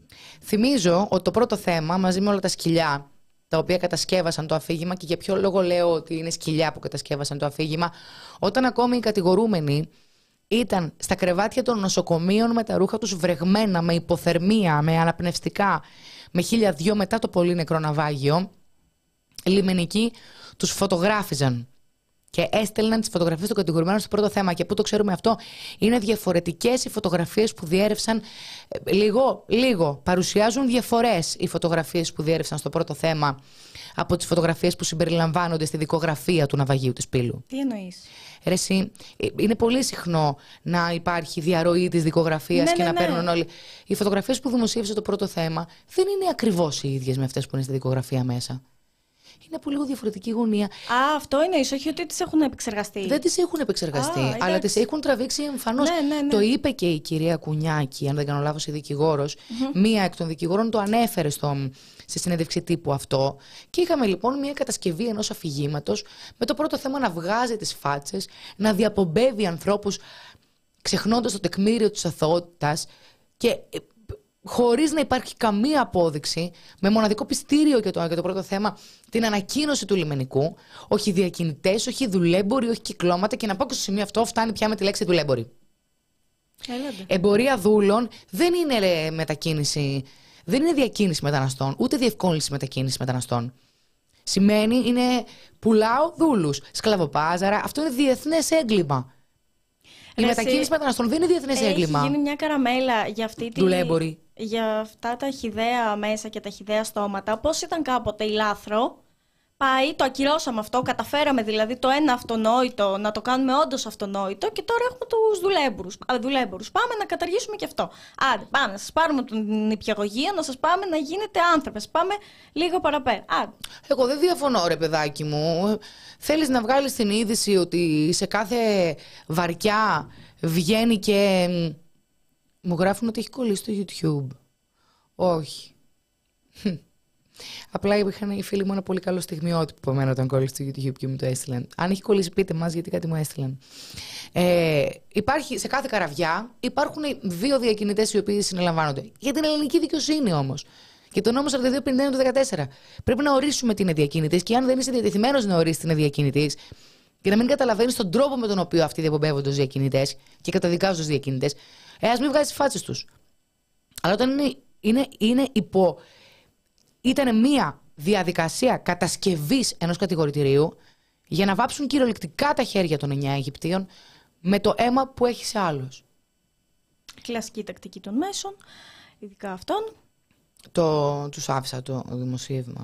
Θυμίζω ότι το πρώτο θέμα, μαζί με όλα τα σκυλιά τα οποία κατασκεύασαν το αφήγημα, και για ποιο λόγο λέω ότι είναι σκυλιά που κατασκεύασαν το αφήγημα, όταν ακόμη οι κατηγορούμενοι ήταν στα κρεβάτια των νοσοκομείων με τα ρούχα τους βρεγμένα, με υποθερμία, με αναπνευστικά, με χίλια δυο μετά το πολύ νεκρό ναυάγιο, λιμενικοί τους φωτογράφιζαν και έστελναν τις φωτογραφίες των κατηγορουμένων στο πρώτο θέμα. Και πού το ξέρουμε αυτό? Είναι διαφορετικές οι φωτογραφίες που διέρευσαν. Λίγο, λίγο. Παρουσιάζουν διαφορές οι φωτογραφίες που διέρευσαν στο πρώτο θέμα από τις φωτογραφίες που συμπεριλαμβάνονται στη δικογραφία του ναυαγίου της Πύλου.
Τι εννοείς?
Ρε εσύ, είναι πολύ συχνό να υπάρχει διαρροή της δικογραφίας
ναι,
και
ναι,
να
ναι.
παίρνουν όλοι. Οι φωτογραφίες που δημοσίευσε το πρώτο θέμα δεν είναι ακριβώς οι ίδιες με αυτές που είναι στη δικογραφία μέσα. Είναι από λίγο διαφορετική γωνία.
Α, αυτό εννοείς, όχι ότι τις έχουν επεξεργαστεί.
Δεν τις έχουν επεξεργαστεί,
Α,
αλλά τις έχουν τραβήξει εμφανώς.
Ναι, ναι, ναι.
Το είπε και η κυρία Κουνιάκη, αν δεν κάνω λάθος, η δικηγόρος. Mm-hmm. Μία εκ των δικηγόρων το ανέφερε στο, στη συνέντευξη τύπου αυτό. Και είχαμε λοιπόν μία κατασκευή ενός αφηγήματος με το πρώτο θέμα να βγάζει τις φάτσες, να διαπομπεύει ανθρώπους ξεχνώντας το τεκμήριο της αθωότητας και χωρίς να υπάρχει καμία απόδειξη, με μοναδικό πιστήριο για το, για το πρώτο θέμα, την ανακοίνωση του λιμενικού, όχι διακινητές, όχι δουλέμποροι, όχι κυκλώματα, και να πάω και στο σημείο αυτό φτάνει πια με τη λέξη δουλέμποροι.
Έλατε.
Εμπορία δούλων δεν είναι ρε, μετακίνηση, δεν είναι διακίνηση μεταναστών, ούτε διευκόλυνση μετακίνηση μεταναστών. Σημαίνει είναι πουλάω δούλους, σκλαβοπάζαρα, αυτό είναι διεθνές έγκλημα. Η
Ρε
μετακίνηση
εσύ,
μεταναστών δεν είναι διεθνές έγκλημα.
Έχει γίνει μια καραμέλα για αυτή τη...
Δουλέμποροι.
Για αυτά τα χυδαία μέσα και τα χυδαία στόματα. Πώς ήταν κάποτε η Λάθρο? Πάει, το ακυρώσαμε αυτό, καταφέραμε δηλαδή το ένα αυτονόητο να το κάνουμε όντως αυτονόητο και τώρα έχουμε τους δουλέμπορους. δουλέμπορους. Πάμε να καταργήσουμε και αυτό. Άντε, πάμε να σας πάρουμε την νηπιαγωγία, να σας πάμε να γίνετε άνθρωπες. Πάμε λίγο παραπέρα. Άντε.
Εγώ δεν διαφωνώ, ρε παιδάκι μου. Θέλεις να βγάλεις την είδηση ότι σε κάθε βαρκιά βγαίνει και... Μου γράφουν ότι έχει κολλήσει στο YouTube. Όχι. Απλά είχαν οι φίλοι μου ένα πολύ καλό στιγμιότυπο από μένα όταν κόλλησε στο YouTube και μου το έστειλαν. Αν έχει κολλήσει, πείτε μας, γιατί κάτι μου έστειλαν. Ε, υπάρχει, σε κάθε καραβιά υπάρχουν δύο διακινητές οι οποίοι συνελαμβάνονται. Για την ελληνική δικαιοσύνη όμως. Και το νόμο σαράντα δύο πενήντα ένα του δεκατέσσερα. Πρέπει να ορίσουμε τι είναι διακίνητης, και αν δεν είσαι διατεθειμένος να ορίσεις τι είναι διακίνητης και να μην καταλαβαίνεις τον τρόπο με τον οποίο αυτοί διαπομπεύονται ως διακίνητες και καταδικάζονται ως διακίνητες, ε, ας μην βγάζεις τις φάτσες τους. Αλλά όταν είναι, είναι, είναι υπό. Ήταν μία διαδικασία κατασκευής ενός κατηγορητηρίου για να βάψουν κυριολεκτικά τα χέρια των εννιά Αιγυπτίων με το αίμα που έχει σε άλλος.
Κλασική τακτική των μέσων, ειδικά αυτών.
Το, τους άφησα το δημοσίευμα.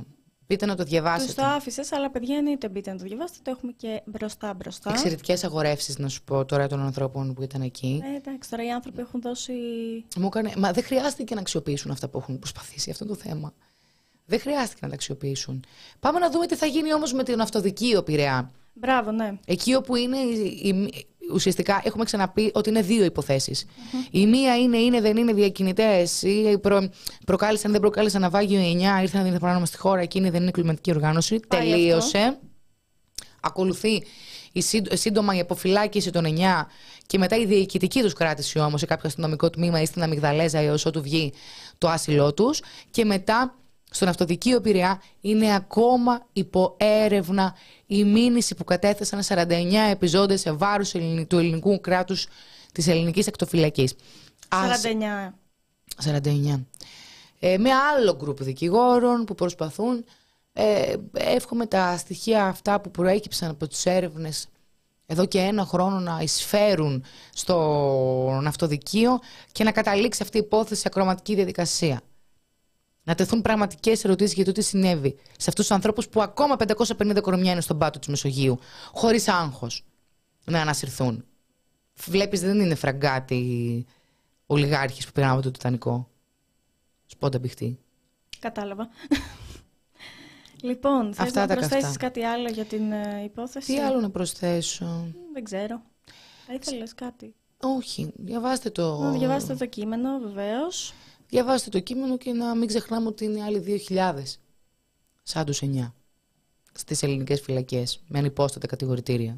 Μπείτε να το διαβάσετε.
Τους το άφησες, αλλά παιδιά εννοείται μπείτε να το διαβάσετε, το έχουμε και μπροστά μπροστά.
Εξαιρετικές αγορεύσεις, να σου πω τώρα των ανθρώπων που ήταν εκεί.
Ε, εντάξει, τώρα οι άνθρωποι έχουν δώσει.
Μου έκανε... Μα δεν χρειάστηκε να αξιοποιήσουν αυτά που έχουν προσπαθήσει, αυτό το θέμα. Δεν χρειάστηκε να τα αξιοποιήσουν. Πάμε να δούμε τι θα γίνει όμως με τον αυτοδικείο Πειραιά.
Μπράβο, ναι.
Εκεί όπου είναι. Η, η, ουσιαστικά έχουμε ξαναπεί ότι είναι δύο υποθέσεις. Mm-hmm. Η μία είναι, είναι, δεν είναι διακινητές, ή προ, προκάλεσαν, δεν προκάλεσαν ναυάγιο εννιά, ήρθαν να δίνουν πράγμα στη χώρα, εκείνη δεν είναι κλιματική οργάνωση. Πάει τελείωσε. Αυτό. Ακολουθεί η σύντομα η αποφυλάκηση των εννιά και μετά η διοικητική τους κράτηση όμως σε κάποιο αστυνομικό τμήμα ή στην Αμυγδαλέζα έως ότου βγει το άσυλό τους. Και μετά στον αυτοδικείο Πειραιά είναι ακόμα υπό έρευνα η μήνυση που κατέθεσαν σαράντα εννιά επιζώντες σε βάρος του ελληνικού κράτους της ελληνικής ακτοφυλακής.
σαράντα εννιά.
σαράντα εννιά. Ε, με άλλο γκρουπ δικηγόρων που προσπαθούν. Ε, εύχομαι τα στοιχεία αυτά που προέκυψαν από τις έρευνες εδώ και ένα χρόνο να εισφέρουν στον αυτοδικείο και να καταλήξει αυτή η υπόθεση σε ακροματική διαδικασία. Να τεθούν πραγματικές ερωτήσεις για το τι συνέβη σε αυτούς τους ανθρώπους που ακόμα πεντακόσια πενήντα κορμιά είναι στον πάτο της Μεσογείου, χωρίς άγχος να ανασυρθούν. Βλέπεις, δεν είναι φραγκάτι ολιγάρχης που πήγαν από το Τιτανικό. Σπόντα μπηχτή.
Κατάλαβα. Λοιπόν, θες να προσθέσεις καυτά. Κάτι άλλο για την uh, υπόθεση?
Τι άλλο να προσθέσω?
Δεν ξέρω. Θα ήθελες κάτι?
Όχι, διαβάστε το...
Να διαβάστε το κείμενο, βεβαίως.
Διαβάστε το κείμενο και να μην ξεχνάμε ότι είναι άλλοι δύο χιλιάδες. Σαν τους εννιά. Στις ελληνικές φυλακές, με ανυπόστατα κατηγορητήρια.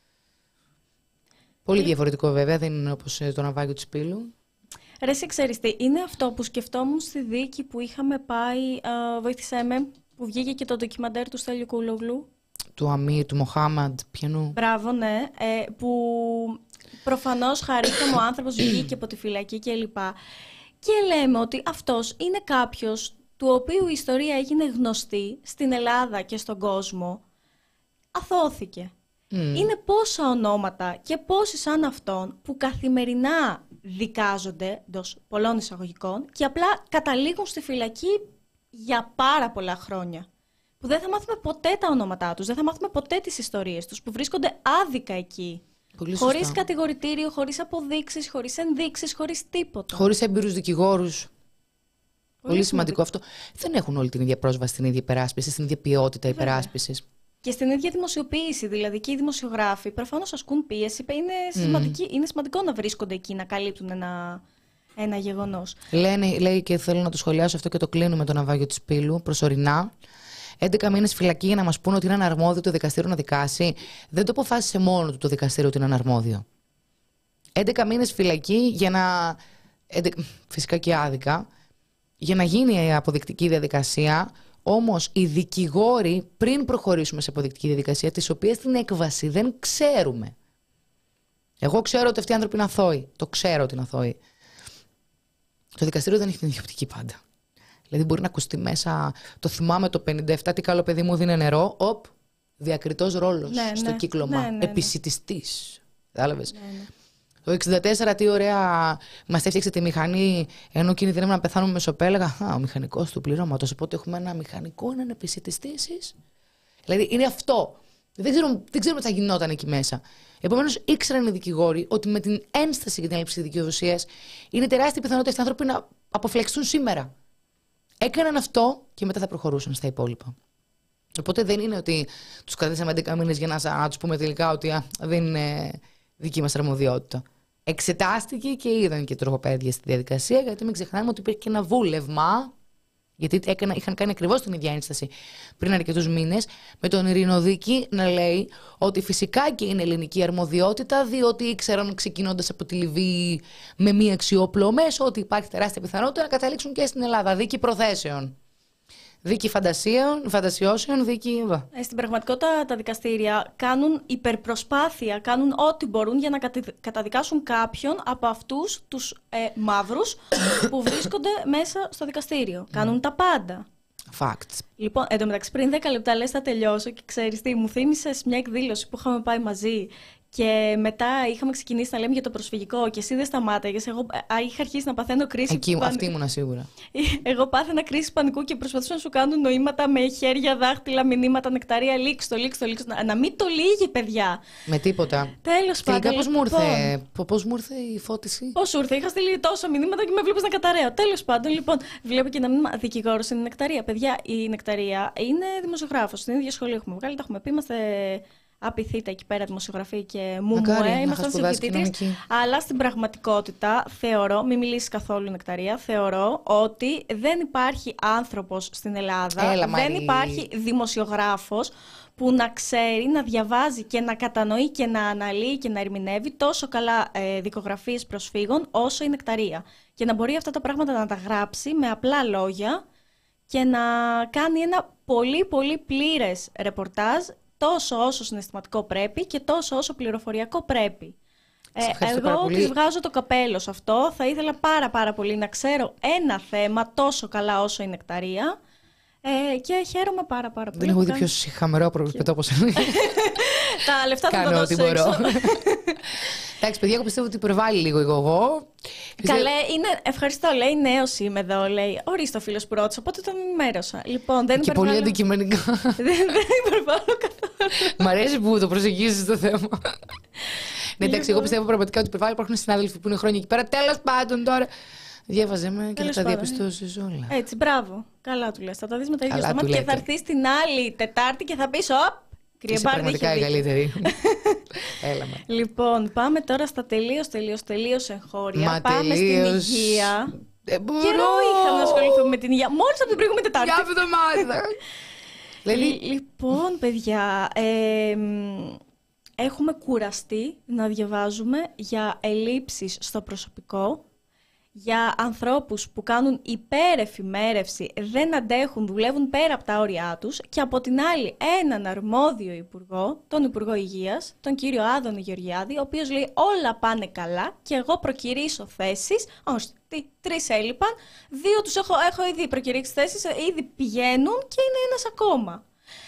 Πολύ ε... διαφορετικό βέβαια, δεν είναι όπως το ναυάγιο του Πύλου.
Ρε, εσύ ξέρεις τι, είναι αυτό που σκεφτόμουν στη δίκη που είχαμε πάει, α, βοήθησέ με, που βγήκε και το ντοκιμαντέρ του Στέλιου Κούλογλου.
Του Αμί, του Μοχάμαντ, ποιανού?
Μπράβο, ναι. Ε, που προφανώς χαρήκαμε, ο άνθρωπος βγήκε από τη φυλακή κλπ. Και λέμε ότι αυτός είναι κάποιος του οποίου η ιστορία έγινε γνωστή στην Ελλάδα και στον κόσμο. Αθώθηκε. Mm. Είναι πόσα ονόματα και πόσοι σαν αυτόν που καθημερινά δικάζονται εντός πολλών εισαγωγικών και απλά καταλήγουν στη φυλακή για πάρα πολλά χρόνια. Που δεν θα μάθουμε ποτέ τα ονόματά τους, δεν θα μάθουμε ποτέ τις ιστορίες τους, που βρίσκονται άδικα εκεί. Χωρίς κατηγορητήριο, χωρίς αποδείξεις, χωρίς ενδείξεις, χωρίς τίποτα.
Χωρίς έμπειρους δικηγόρους. Πολύ, Πολύ σημαντικό αυτό. Δεν έχουν όλη την ίδια πρόσβαση στην ίδια υπεράσπιση, στην ίδια ποιότητα υπεράσπισης.
Και στην ίδια δημοσιοποίηση. Δηλαδή και οι δημοσιογράφοι προφανώς ασκούν πίεση. Είναι, mm. είναι σημαντικό να βρίσκονται εκεί, να καλύπτουν ένα, ένα γεγονός. Λένε,
λέει και θέλω να το σχολιάσω αυτό και το κλείνω με το ναυάγιο της Πύλου προσωρινά. έντεκα μήνες φυλακή για να μας πούνε ότι είναι αναρμόδιο το δικαστήριο να δικάσει. Δεν το αποφάσισε μόνο του το δικαστήριο ότι είναι αναρμόδιο. έντεκα μήνες φυλακή για να. Φυσικά και άδικα. Για να γίνει η αποδεικτική διαδικασία. Όμως οι δικηγόροι, πριν προχωρήσουμε σε αποδεικτική διαδικασία, τις οποίες την έκβαση δεν ξέρουμε. Εγώ ξέρω ότι αυτοί οι άνθρωποι είναι αθώοι. Το ξέρω ότι είναι αθώοι. Το δικαστήριο δεν έχει την ίδια οπτική πάντα. Δηλαδή μπορεί να ακουστεί μέσα, το θυμάμαι το πενήντα επτά, τι καλό παιδί μου δίνει νερό, οπ, διακριτός ρόλος ναι, στο ναι, κύκλωμα, ναι, ναι, ναι. επισιτιστής. Κατάλαβες. Ναι, ναι. Το εξήντα τέσσερα, τι ωραία, μας έφτιαξε τη μηχανή, ενώ κινδυνεύουμε να πεθάνουμε μεσοπέλαγα. Α, ο μηχανικός του πληρώματος. Οπότε έχουμε ένα μηχανικό, έναν επισιτιστή εσείς. Δηλαδή είναι αυτό. Δεν ξέρουμε, δεν ξέρουμε τι θα γινόταν εκεί μέσα. Επομένως, ήξεραν οι δικηγόροι ότι με την ένσταση για την έλλειψη δικαιοδοσίας είναι τεράστια πιθανότητα αυτοί οι άνθρωποι να αποφλεξούν σήμερα. Έκαναν αυτό και μετά θα προχωρούσαν στα υπόλοιπα. Οπότε δεν είναι ότι τους κρατήσαμε έντεκα μήνες για να, να τους πούμε τελικά ότι α, δεν είναι δική μας αρμοδιότητα. Εξετάστηκε και είδαν και τροχοπέδια στη διαδικασία, γιατί μην ξεχνάμε ότι υπήρχε και ένα βούλευμα, γιατί έκανα, είχαν κάνει ακριβώς την ίδια ένσταση πριν αρκετούς μήνες, με τον Ειρηνοδίκη να λέει ότι φυσικά και είναι ελληνική αρμοδιότητα, διότι ήξεραν ξεκινώντας από τη Λιβύη με μη αξιόπλο μέσο ότι υπάρχει τεράστια πιθανότητα να καταλήξουν και στην Ελλάδα. Δίκη προθέσεων. Δίκη φαντασίων, φαντασιώσεων, δίκη.
Ε, στην πραγματικότητα τα δικαστήρια κάνουν υπερπροσπάθεια, κάνουν ό,τι μπορούν για να καταδικάσουν κάποιον από αυτούς τους ε, μαύρους που βρίσκονται μέσα στο δικαστήριο. Κάνουν τα πάντα.
Facts.
Λοιπόν, εντωμεταξύ πριν δέκα λεπτά λες θα τελειώσω και ξέρεις τι, μου θύμισες μια εκδήλωση που είχαμε πάει μαζί Και μετά είχαμε ξεκινήσει να λέμε για το προσφυγικό και εσύ δεν σταμάταγες. Εγώ α, είχα αρχίσει να παθαίνω κρίση.
Εκεί,
πανικού.
αυτή ήμουνα σίγουρα.
Εγώ πάθαινα κρίση πανικού και προσπαθούσα να σου κάνουν νοήματα με χέρια, δάχτυλα, μηνύματα, νεκταρία. Λήξτο, λήξτο, λήξτο. Να, να μην το λύγει, παιδιά.
Με τίποτα.
Τέλος πάντων.
Τελικά πώς μου ήρθε, πώς μου ήρθε η φώτιση.
Πώς σου ήρθε, είχα στείλει τόσα μηνύματα και με βλέπεις να καταραίω. Τέλος πάντων, λοιπόν, βλέπω και ένα μήνυμα. Δικηγόρος είναι η Νεκταρία. Παιδιά, η Νεκταρία είναι δημοσιογράφος. Στην ίδια σχολή έχουμε βγάλει, τα έχουμε πει. Είμαστε απειθήτα εκεί πέρα, δημοσιογραφία και μουμουέ. Είμαστε συμφοιτήτες. Αλλά στην πραγματικότητα θεωρώ, μην μιλήσεις καθόλου Νεκταρία, θεωρώ ότι δεν υπάρχει άνθρωπος στην Ελλάδα,
Έλα,
δεν
Μαρή.
υπάρχει δημοσιογράφος που να ξέρει, να διαβάζει και να κατανοεί και να αναλύει και να ερμηνεύει τόσο καλά ε, δικογραφίες προσφύγων όσο η Νεκταρία. Και να μπορεί αυτά τα πράγματα να τα γράψει με απλά λόγια και να κάνει ένα πολύ πολύ πλήρες ρεπορτάζ, τόσο όσο συναισθηματικό πρέπει και τόσο όσο πληροφοριακό πρέπει. Ε, εγώ της βγάζω το καπέλο σε αυτό. Θα ήθελα πάρα πάρα πολύ να ξέρω ένα θέμα τόσο καλά όσο η Νεκταρία. Ε, και χαίρομαι πάρα πάρα πολύ.
Δεν έχω δει πιο χαμερό προβλητό όπως είναι.
Τα λεφτά θα τα
Κάνω
δώσω
ό,τι μπορώ.
έξω.
Εντάξει, παιδιά, εγώ πιστεύω ότι υπερβάλλει λίγο εγώ.
Καλέ, είναι, ευχαριστώ, λέει, νέος είμαι εδώ, λέει. Ορίστε ο φίλος που ρώτησε, οπότε τον ενημέρωσα. Λοιπόν, δεν
και
υπερβάλλω...
πολύ αντικειμενικά.
δεν, δεν υπερβάλλω καθόλου.
Μ' αρέσει που το προσεγγίζεις το θέμα. Ναι, εντάξει, εγώ πιστεύω πραγματικά ότι υπερβάλλει. Υπάρχουν συνάδελφοι που είναι χρόνια εκεί πέρα. Τέλος πάντων τώρα. Διάβαζε με και θα τα διαπιστώσεις όλα.
Έτσι, μπράβο. Καλά του λες. Θα τα δεις με τα ίδια
Καλά
στα
του
μάτια και
λέτε.
θα έρθεις την άλλη Τετάρτη και θα πεις, «Οπ, κύριε
Είσαι
Μπάρνη,
πραγματικά η
είχε δίκιο».
καλύτερη. Έλα με.
Λοιπόν, πάμε τώρα στα τελείως, τελείως, τελείως εγχώρια.
Μα
πάμε
τελείως...
στην υγεία.
Δεν μπορώ.
Καιρό είχαμε να ασχοληθούμε με την υγεία. Μόλις από την προηγούμενη Τετάρτη.
Για εβδομάδα. Δηλαδή...
Λοιπόν, παιδιά, ε, έχουμε κουραστεί να διαβάζουμε για ελλείψεις στο προσωπικό, για ανθρώπους που κάνουν υπερεφημέρευση, δεν αντέχουν, δουλεύουν πέρα από τα όρια τους και από την άλλη έναν αρμόδιο υπουργό, τον Υπουργό Υγείας, τον κύριο Άδωνη Γεωργιάδη, ο οποίος λέει όλα πάνε καλά και εγώ προκυρήσω θέσεις, όχι, τρεις έλειπαν, δύο τους έχω, έχω ήδη προκηρύξει θέσεις, ήδη πηγαίνουν και είναι ένας ακόμα.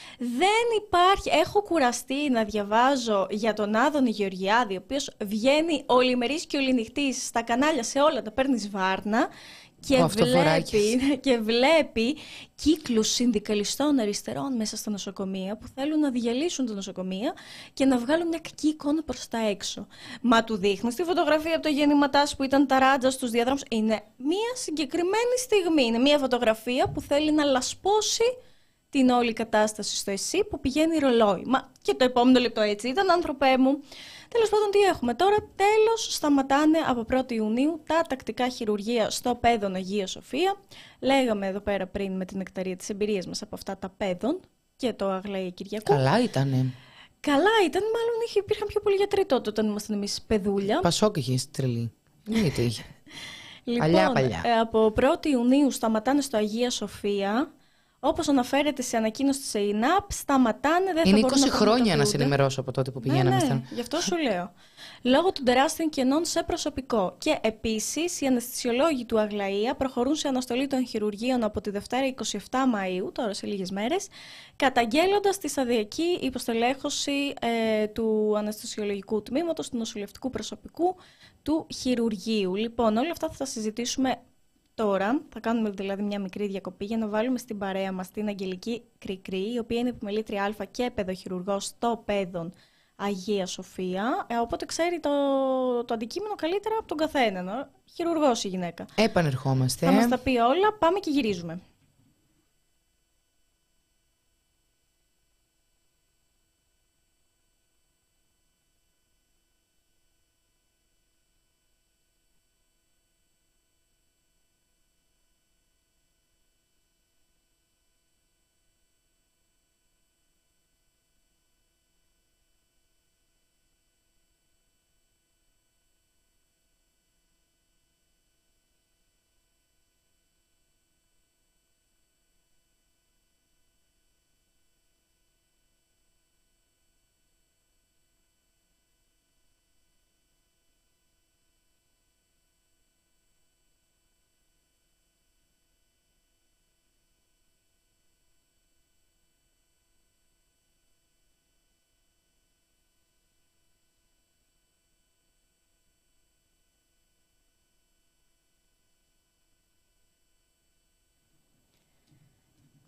Δεν υπάρχει, έχω κουραστεί να διαβάζω για τον Άδωνη Γεωργιάδη, ο οποίος βγαίνει ολημερής και οληνυχτής στα κανάλια, σε όλα τα παίρνει σβάρνα και βλέπει, και βλέπει κύκλους συνδικαλιστών αριστερών μέσα στα νοσοκομεία που θέλουν να διαλύσουν τα νοσοκομεία και να βγάλουν μια κακή εικόνα προς τα έξω. Μα του δείχνει στη φωτογραφία από το γέννηματά σου που ήταν ταράντζα στους διαδρόμους. Είναι μια συγκεκριμένη στιγμή, είναι μια φωτογραφία που θέλει να λασπώσει την όλη κατάσταση στο ΕΣΥ που πηγαίνει ρολόι. Μα και το επόμενο λεπτό έτσι ήταν, άνθρωπέ μου. Τέλος πάντων, τι έχουμε τώρα? Τέλος, σταματάνε από πρώτη Ιουνίου τα τακτικά χειρουργεία στο Πέδον Αγία Σοφία. Λέγαμε εδώ πέρα πριν με την Νεκταρία τις εμπειρίες μας από αυτά τα Πέδον και το Αγλαία Κυριακού.
Καλά ήτανε.
Καλά ήταν, μάλλον είχε, υπήρχαν πιο πολλοί γιατροί τότε όταν ήμασταν εμείς παιδούλια.
Πασόκ είχε τρελή. Δεν είχε.
Λοιπόν,
παλιά, παλιά.
Ε, από πρώτη Ιουνίου σταματάνε στο Αγία Σοφία. Όπως αναφέρεται σε ανακοίνωση της ΕΙΝΑΠ, σταματάνε, δεν θα
είναι
μπορούν
είκοσι
να
χρόνια να σε ενημερώσω από τότε που πηγαίναμε.
Ναι, ναι,
στα...
γι' αυτό σου λέω. Λόγω των τεράστιων κενών σε προσωπικό. Και επίσης οι αναισθησιολόγοι του Αγλαία προχωρούν σε αναστολή των χειρουργείων από τη Δευτέρα εικοστή εβδόμη Μαΐου, τώρα σε λίγες μέρες, καταγγέλλοντας τη σταδιακή υποστελέχωση ε, του αναισθησιολογικού τμήματος, του νοσηλευτικού προσωπικού του χειρουργείου. Λοιπόν, όλα αυτά θα τα συζητήσουμε τώρα. Θα κάνουμε δηλαδή μια μικρή διακοπή για να βάλουμε στην παρέα μας την Αγγελική Κρικρή, η οποία είναι επιμελήτρια Α και παιδοχειρουργός στο Πέδον Αγία Σοφία. Ε, οπότε ξέρει το, το αντικείμενο καλύτερα από τον καθένα. Χειρουργός η γυναίκα.
Επανερχόμαστε.
Θα μας τα πει όλα. Πάμε και γυρίζουμε.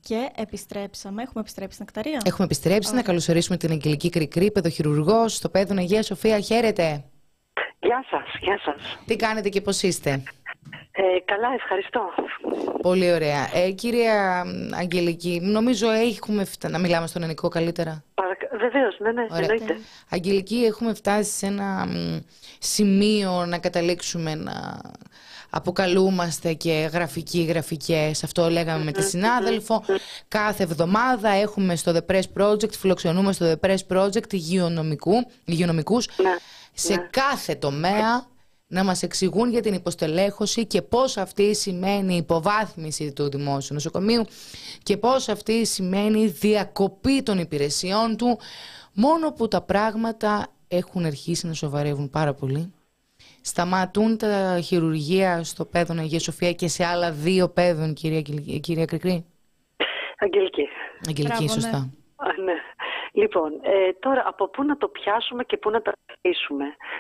Και επιστρέψαμε. Έχουμε επιστρέψει στην Νεκταρία.
Έχουμε επιστρέψει. Ωραία. Να καλωσορίσουμε την Αγγελική Κρικρή, παιδοχειρουργό στο Παίδων Αγία Σοφία. Χαίρετε.
Γεια σας, γεια σας.
Τι κάνετε και πώς είστε?
Ε, καλά, ευχαριστώ.
Πολύ ωραία. Ε, κυρία Αγγελική, νομίζω έχουμε φτάσει. Να μιλάμε στον ελληνικό καλύτερα.
Παρακα... Βεβαίως, ναι, ναι, εννοείται.
Αγγελική, έχουμε φτάσει σε ένα μ, σημείο να καταλήξουμε να αποκαλούμαστε και γραφικοί γραφικές. Αυτό λέγαμε mm-hmm, με τη συνάδελφο. Mm-hmm. Κάθε εβδομάδα έχουμε στο The Press Project, φιλοξενούμε στο The Press Project υγειονομικούς mm-hmm. σε mm-hmm. κάθε τομέα να μας εξηγούν για την υποστελέχωση και πώς αυτή σημαίνει υποβάθμιση του δημόσιου νοσοκομείου και πώς αυτή σημαίνει διακοπή των υπηρεσιών του, μόνο που τα πράγματα έχουν αρχίσει να σοβαρεύουν πάρα πολύ. Σταματούν τα χειρουργεία στο Παίδων Αγία Σοφία και σε άλλα δύο Παίδων, κυρία, κυρία Κρικρή.
Αγγελική.
Αγγελική, Μπράβο, σωστά.
Ναι. Ναι. Λοιπόν, ε, τώρα από πού να το πιάσουμε και πού να τα αφήσουμε.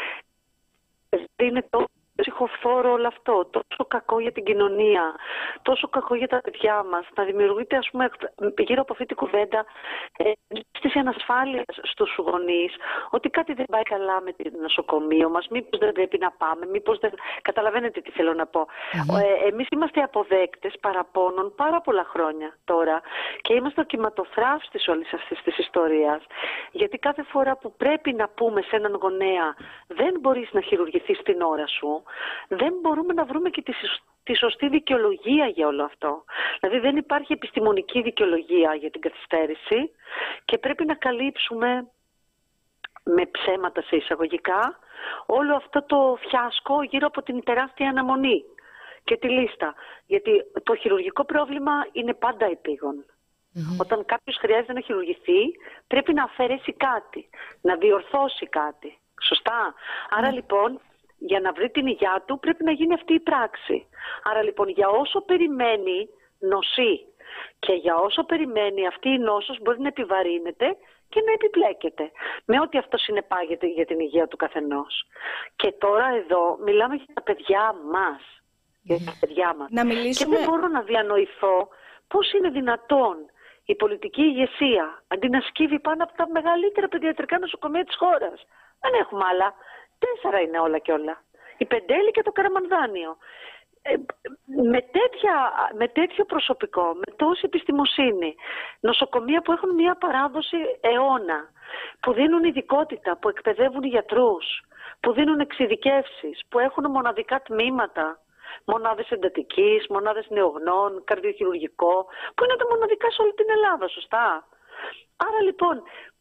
Είναι τόσο ψυχοφθόρο όλο αυτό, τόσο κακό για την κοινωνία, τόσο κακό για τα παιδιά μας. Να δημιουργείται, ας πούμε, γύρω από αυτή την κουβέντα αίσθηση ανασφάλειας στους γονείς, ότι κάτι δεν πάει καλά με το νοσοκομείο μας, μήπως δεν πρέπει να πάμε, μήπως δεν... Καταλαβαίνετε τι θέλω να πω. Mm-hmm. Ε, εμείς είμαστε αποδέκτες παραπώνων πάρα πολλά χρόνια τώρα και είμαστε ο κυματοθράφς της όλης αυτής της ιστορίας. Γιατί κάθε φορά που πρέπει να πούμε σε έναν γονέα δεν μπορείς να χειρουργηθείς την ώρα σου, δεν μπορούμε να βρούμε και τη, τη σωστή δικαιολογία για όλο αυτό. Δηλαδή δεν υπάρχει επιστημονική δικαιολογία για την καθυστέρηση και πρέπει να καλύψουμε με ψέματα σε εισαγωγικά όλο αυτό το φιάσκο γύρω από την τεράστια αναμονή και τη λίστα. Γιατί το χειρουργικό πρόβλημα είναι πάντα επίγον. Mm-hmm. Όταν κάποιος χρειάζεται να χειρουργηθεί πρέπει να αφαιρέσει κάτι, να διορθώσει κάτι. Σωστά. Άρα mm. λοιπόν... για να βρει την υγειά του πρέπει να γίνει αυτή η πράξη. Άρα λοιπόν για όσο περιμένει νοσεί και για όσο περιμένει αυτή η νόσος μπορεί να επιβαρύνεται και να επιπλέκεται με ό,τι αυτό συνεπάγεται για την υγεία του καθενός. Και τώρα εδώ μιλάμε για τα παιδιά μας. Για τα παιδιά μας.
Να μιλήσουμε...
Και δεν μπορώ να διανοηθώ πώς είναι δυνατόν η πολιτική ηγεσία αντί να σκύβει πάνω από τα μεγαλύτερα παιδιατρικά νοσοκομεία της χώρας. Δεν έχουμε άλλα. Τέσσερα είναι όλα και όλα. Η Πεντέλη και το Καραμανδάνιο. Ε, με, τέτοια, με τέτοιο προσωπικό, με τόση επιστημοσύνη, νοσοκομεία που έχουν μια παράδοση αιώνα, που δίνουν ειδικότητα, που εκπαιδεύουν γιατρούς, που δίνουν εξειδικεύσεις, που έχουν μοναδικά τμήματα, μονάδες εντατικής, μονάδες νεογνών, καρδιοχειρουργικό, που είναι τα μοναδικά σε όλη την Ελλάδα, σωστά. Άρα λοιπόν...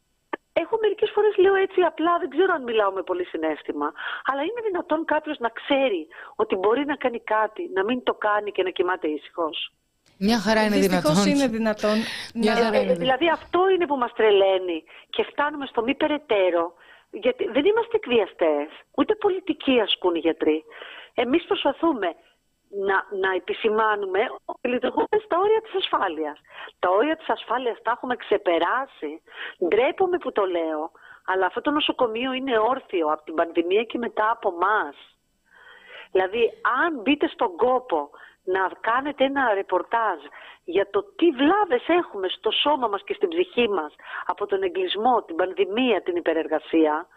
Έχω μερικές φορές λέω έτσι απλά, δεν ξέρω αν μιλάω με πολύ συναίσθημα, αλλά είναι δυνατόν κάποιος να ξέρει ότι μπορεί να κάνει κάτι, να μην το κάνει και να κοιμάται ήσυχος?
Μια χαρά είναι δυνατόν.
Δυστυχώς είναι δυνατόν.
Μια χαρά είναι δυνατόν.
Δηλαδή αυτό είναι που μας τρελαίνει και φτάνουμε στο μη περαιτέρω, γιατί δεν είμαστε εκβιαστές, ούτε πολιτικοί ασκούν οι γιατροί. Εμείς προσπαθούμε να, να επισημάνουμε ότι λειτουργούμε στα όρια της ασφάλειας. Τα όρια της ασφάλειας τα έχουμε ξεπεράσει. Ντρέπομαι που το λέω, αλλά αυτό το νοσοκομείο είναι όρθιο από την πανδημία και μετά από μας. Δηλαδή, αν μπείτε στον κόπο να κάνετε ένα ρεπορτάζ για το τι βλάβες έχουμε στο σώμα μας και στην ψυχή μας από τον εγκλισμό, την πανδημία, την υπερεργασία,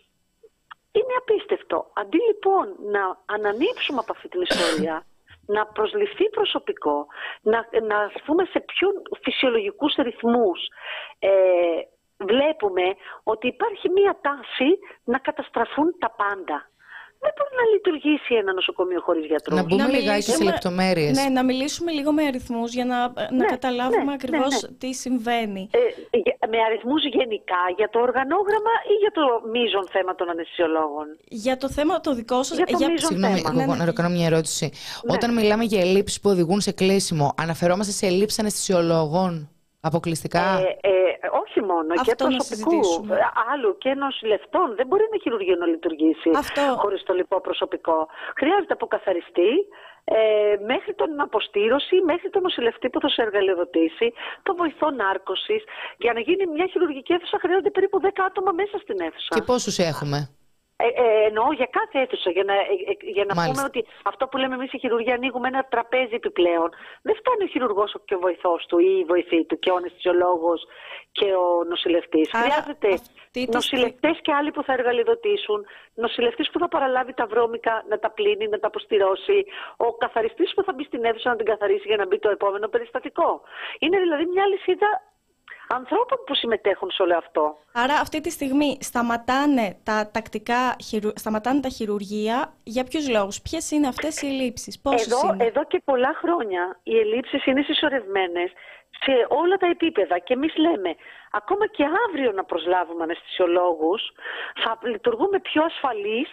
είναι απίστευτο. Αντί λοιπόν να ανανύψουμε από αυτή την ιστορία, να προσληφθεί προσωπικό, να, να ας πούμε σε πιο φυσιολογικούς ρυθμούς, ε, βλέπουμε ότι υπάρχει μία τάση να καταστραφούν τα πάντα. Δεν μπορεί να λειτουργήσει ένα νοσοκομείο χωρίς γιατρούς.
Να μπούμε λιγάκι σε λεπτομέρειες.
Ναι, να μιλήσουμε λίγο με αριθμούς για να, να
ναι,
καταλάβουμε
ναι,
ακριβώς
ναι, ναι.
τι συμβαίνει.
Ε, με αριθμούς γενικά, για το οργανόγραμμα ή για το μείζον θέμα των αναισθησιολόγων?
Για το θέμα το δικό σας...
Για το
για...
μείζον
Συγγνώμη,
θέμα.
εγώ
Ναι, ναι.
να κάνω μια ερώτηση.
Ναι.
Όταν μιλάμε για ελλείψεις που οδηγούν σε κλείσιμο, αναφερόμαστε σε ελλείψεις αναισθησιολόγων αποκλειστικά?
Ε, ε, όχι μόνο,
αυτό
και προσωπικού, άλλου και νοσηλευτών. Δεν μπορεί ένα χειρουργείο να λειτουργήσει
αυτό...
χωρίς το λοιπό προσωπικό. Χρειάζεται αποκαθαριστεί ε, μέχρι τον αποστήρωση, μέχρι τον νοσηλευτή που θα σε εργαλειοδοτήσει, το βοηθό νάρκωσης. Για να γίνει μια χειρουργική αίθουσα χρειάζονται περίπου δέκα άτομα μέσα στην αίθουσα.
Και πόσους έχουμε?
Ε, ε, εννοώ για κάθε αίθουσα, για να, ε, για να πούμε ότι αυτό που λέμε εμείς οι χειρουργοί, ανοίγουμε ένα τραπέζι επιπλέον. Δεν φτάνει ο χειρουργός και ο βοηθός του ή η βοηθή του και ο αναισθησιολόγος και ο νοσηλευτής. Χρειάζεται νοσηλευτές και άλλοι που θα εργαλειοδοτήσουν, νοσηλευτής που θα παραλάβει τα βρώμικα, να τα πλύνει, να τα αποστηρώσει, ο καθαριστής που θα μπει στην αίθουσα να την καθαρίσει για να μπει το επόμενο περιστατικό. Είναι δηλαδή μια λυσίδα ανθρώπων που συμμετέχουν σε όλο αυτό.
Άρα αυτή τη στιγμή σταματάνε τα τακτικά, σταματάνε τα χειρουργεία. Για ποιους λόγους, ποιες είναι αυτές οι ελλείψεις, πόσες
εδώ,
είναι?
Εδώ και πολλά χρόνια οι ελλείψεις είναι συσσωρευμένες σε όλα τα επίπεδα και εμείς λέμε ακόμα και αύριο να προσλάβουμε αναισθησιολόγους θα λειτουργούμε πιο ασφαλείς,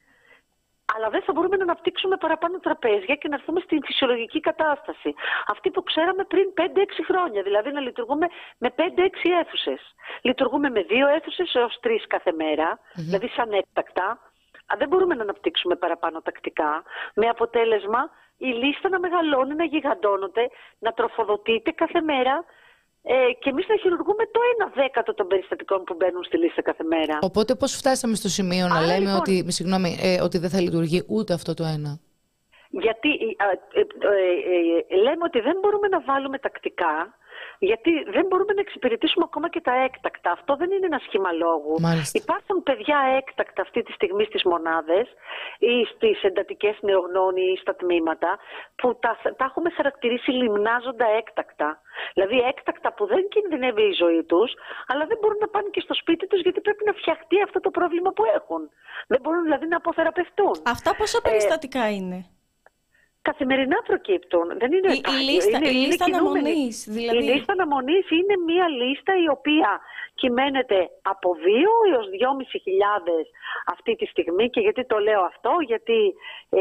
αλλά δεν θα μπορούμε να αναπτύξουμε παραπάνω τραπέζια και να έρθουμε στην φυσιολογική κατάσταση. Αυτή που ξέραμε πριν πέντε έξι χρόνια, δηλαδή να λειτουργούμε με πέντε έξι αίθουσες. Λειτουργούμε με δύο αίθουσες έως τρεις κάθε μέρα, mm-hmm. δηλαδή σαν έκτακτα. Δεν μπορούμε να αναπτύξουμε παραπάνω τακτικά, με αποτέλεσμα η λίστα να μεγαλώνει, να γιγαντώνεται, να τροφοδοτείται κάθε μέρα. Ε, και εμείς να χειρουργούμε το ένα δέκατο των περιστατικών που μπαίνουν στη λίστα κάθε μέρα.
Οπότε πώς φτάσαμε στο σημείο να Άρα, λέμε λοιπόν, ότι, συγγνώμη, ε, ότι δεν θα λειτουργεί ούτε αυτό το ένα?
Γιατί ε, ε, ε, ε, λέμε ότι δεν μπορούμε να βάλουμε τακτικά, γιατί δεν μπορούμε να εξυπηρετήσουμε ακόμα και τα έκτακτα. Αυτό δεν είναι ένα σχήμα λόγου.
Μάλιστα.
Υπάρχουν παιδιά έκτακτα αυτή τη στιγμή στις μονάδες ή στις εντατικές νεογνών ή στα τμήματα που τα, τα έχουμε χαρακτηρίσει λιμνάζοντα έκτακτα. Δηλαδή έκτακτα που δεν κινδυνεύει η ζωή τους, αλλά δεν μπορούν να πάνε και στο σπίτι τους γιατί πρέπει να φτιαχτεί αυτό το πρόβλημα που έχουν. Δεν μπορούν δηλαδή να αποθεραπευτούν.
Αυτά πόσα περιστατικά ε, είναι?
Καθημερινά προκύπτουν. Δεν είναι
η, η λίστα,
είναι,
η λίστα
είναι
αναμονής. Δηλαδή...
Η λίστα αναμονής είναι μία λίστα η οποία κυμαίνεται από δύο έως δυόμισι χιλιάδες αυτή τη στιγμή. Και γιατί το λέω αυτό? Γιατί ε,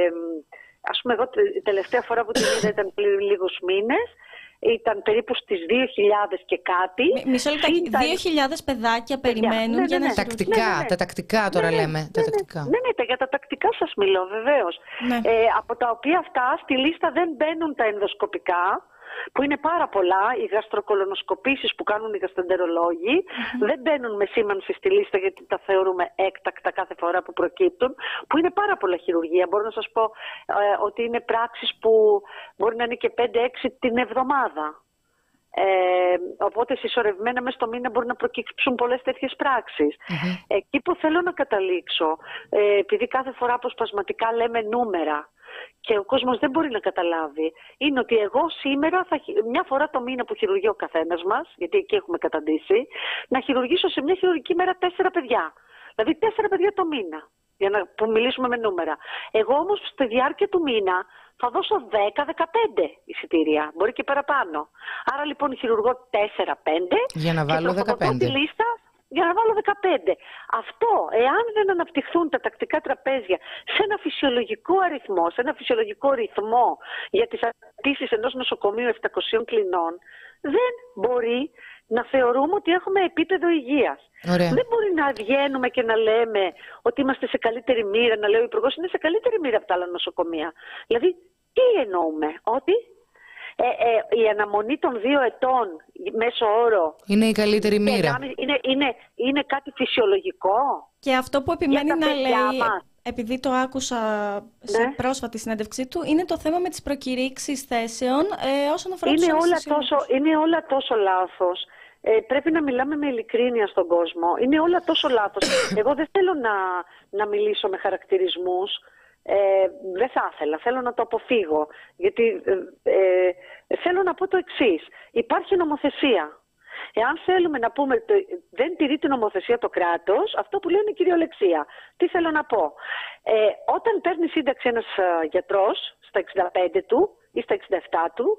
ας πούμε εγώ η τελευταία φορά που την είδα ήταν πριν λίγους μήνες. Ήταν περίπου στις δύο χιλιάδες και κάτι.
Μισό λεπτό, ήταν... δύο χιλιάδες παιδάκια περιμένουν
ναι,
για
ναι,
να
ναι.
Τακτικά,
ναι, ναι, ναι.
τα τακτικά τώρα
ναι, ναι,
λέμε.
Ναι,
τα
ναι,
τακτικά.
Ναι, ναι, ναι, για τα τακτικά σας μιλώ βεβαίως.
Ναι.
Ε, από τα οποία αυτά στη λίστα δεν μπαίνουν τα ενδοσκοπικά, που είναι πάρα πολλά, οι γαστροκολονοσκοπήσεις που κάνουν οι γαστρεντερολόγοι, mm-hmm. δεν μπαίνουν με σήμανση στη λίστα γιατί τα θεωρούμε έκτακτα κάθε φορά που προκύπτουν, που είναι πάρα πολλά χειρουργία. Μπορώ να σας πω ε, ότι είναι πράξεις που μπορεί να είναι και πέντε έξι την εβδομάδα. Ε, οπότε συσσωρευμένα μέσα στο μήνα μπορεί να προκύψουν πολλές τέτοιες πράξεις. Mm-hmm. Εκεί που θέλω να καταλήξω, ε, επειδή κάθε φορά αποσπασματικά λέμε νούμερα και ο κόσμος δεν μπορεί να καταλάβει, είναι ότι εγώ σήμερα, θα, μια φορά το μήνα που χειρουργεί ο καθένας μας, γιατί εκεί έχουμε καταντήσει, να χειρουργήσω σε μια χειρουργική μέρα τέσσερα παιδιά. Δηλαδή τέσσερα παιδιά το μήνα, για να που μιλήσουμε με νούμερα. Εγώ όμως στη διάρκεια του μήνα θα δώσω δέκα με δεκαπέντε εισιτήρια, μπορεί και παραπάνω. Άρα λοιπόν χειρουργώ τέσσερα πέντε
για να βάλω
και
δεκαπέντε.
Τη λίστα για να βάλω δεκαπέντε. Αυτό, εάν δεν αναπτυχθούν τα τακτικά τραπέζια σε ένα φυσιολογικό αριθμό, σε ένα φυσιολογικό ρυθμό για τις απαιτήσεις ενός νοσοκομείου επτακοσίων κλινών, δεν μπορεί να θεωρούμε ότι έχουμε επίπεδο υγείας.
Ωραία. Δεν
μπορεί να βγαίνουμε και να λέμε ότι είμαστε σε καλύτερη μοίρα, να λέει ο Υπουργός είναι σε καλύτερη μοίρα από τα άλλα νοσοκομεία. Δηλαδή, τι εννοούμε? Ότι ε, ε, η αναμονή των δύο ετών μέσω όρο
είναι η καλύτερη μοίρα.
Είναι, είναι, είναι κάτι φυσιολογικό.
Και αυτό που επιμένει να λέει,
μας.
επειδή το άκουσα σε ναι. πρόσφατη συνέντευξή του, είναι το θέμα με τις προκηρύξεις θέσεων ε, όσον αφορά
είναι
τους
όλα τόσο, είναι όλα τόσο λάθος. Ε, πρέπει να μιλάμε με ειλικρίνεια στον κόσμο. Είναι όλα τόσο λάθος. Εγώ δεν θέλω να, να μιλήσω με χαρακτηρισμούς. Ε, δεν θα ήθελα. Θέλω να το αποφύγω. Γιατί ε, ε, θέλω να πω το εξής. Υπάρχει νομοθεσία. Εάν θέλουμε να πούμε το, δεν τηρεί την νομοθεσία το κράτος, αυτό που λένε κυριολεξία. Τι θέλω να πω? Ε, όταν παίρνει σύνταξη ένας uh, γιατρός στα εξήντα πέντε του ή στα εξήντα επτά του,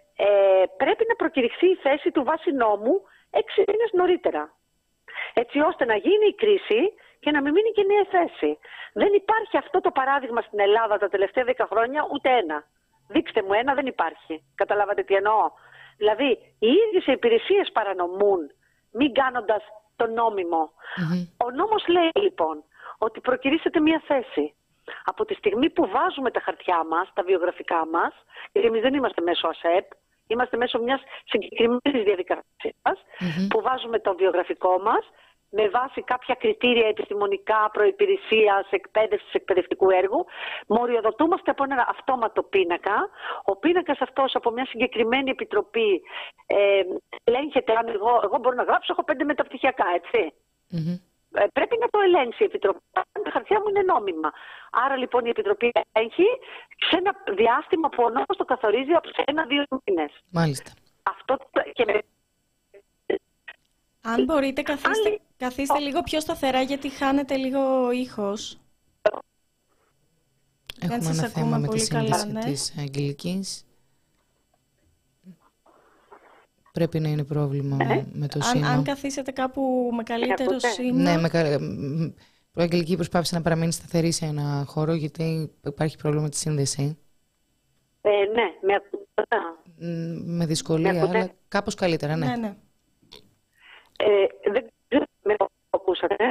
Ε, πρέπει να προκηρυχθεί η θέση του βάσει νόμου έξι μήνες νωρίτερα. Έτσι ώστε να γίνει η κρίση και να μην μείνει και νέα θέση. Δεν υπάρχει αυτό το παράδειγμα στην Ελλάδα τα τελευταία δέκα χρόνια ούτε ένα. Δείξτε μου ένα, δεν υπάρχει. Καταλάβατε τι εννοώ? Δηλαδή, οι ίδιες οι υπηρεσίες παρανομούν, μην κάνοντας το νόμιμο. Mm-hmm. Ο νόμος λέει λοιπόν ότι προκηρύσσεται μια θέση. Από τη στιγμή που βάζουμε τα χαρτιά μας, τα βιογραφικά μας, γιατί εμείς δεν είμαστε μέσω ΑΣΕΠ, είμαστε μέσω μιας συγκεκριμένης διαδικασίας, mm-hmm. που βάζουμε το βιογραφικό μας με βάση κάποια κριτήρια επιστημονικά, προϋπηρεσίας, εκπαίδευσης, εκπαιδευτικού έργου, μοριοδοτούμαστε από ένα αυτόματο πίνακα. Ο πίνακας αυτός από μια συγκεκριμένη επιτροπή ε, ελέγχεται αν εγώ, εγώ μπορώ να γράψω, έχω πέντε μεταπτυχιακά, έτσι.
Mm-hmm.
Ε, πρέπει να το ελέγξει η επιτροπή. Τα χαρτιά μου είναι νόμιμα. Άρα λοιπόν η επιτροπή ελέγχει σε ένα διάστημα που ο νόμος το καθορίζει από ένα-δύο μήνες.
Μάλιστα.
Αυτό και με...
Αν μπορείτε, καθίστε,
Αν...
καθίστε λίγο πιο σταθερά, γιατί χάνετε λίγο ήχος.
Έχουμε
σας
ένα
ακούμε
θέμα με
πολύ
τη σύνδεση
καλά, ναι.
της Αγγελικής. Πρέπει να είναι πρόβλημα
Ε?
με το
Αν,
σήμα.
αν καθίσετε κάπου με καλύτερο
ακούτε?
σήμα...
Ναι, με, κα- η Αγγελική προσπάθησε να παραμείνει σταθερή σε ένα χώρο, γιατί υπάρχει πρόβλημα με τη σύνδεση.
Ε, ναι, με ακούτε.
Μ, Με δυσκολία,
Με ακούτε?
αλλά κάπως καλύτερα, ναι.
ναι, ναι.
Ε, δεν ξέρω αν με ακούσατε.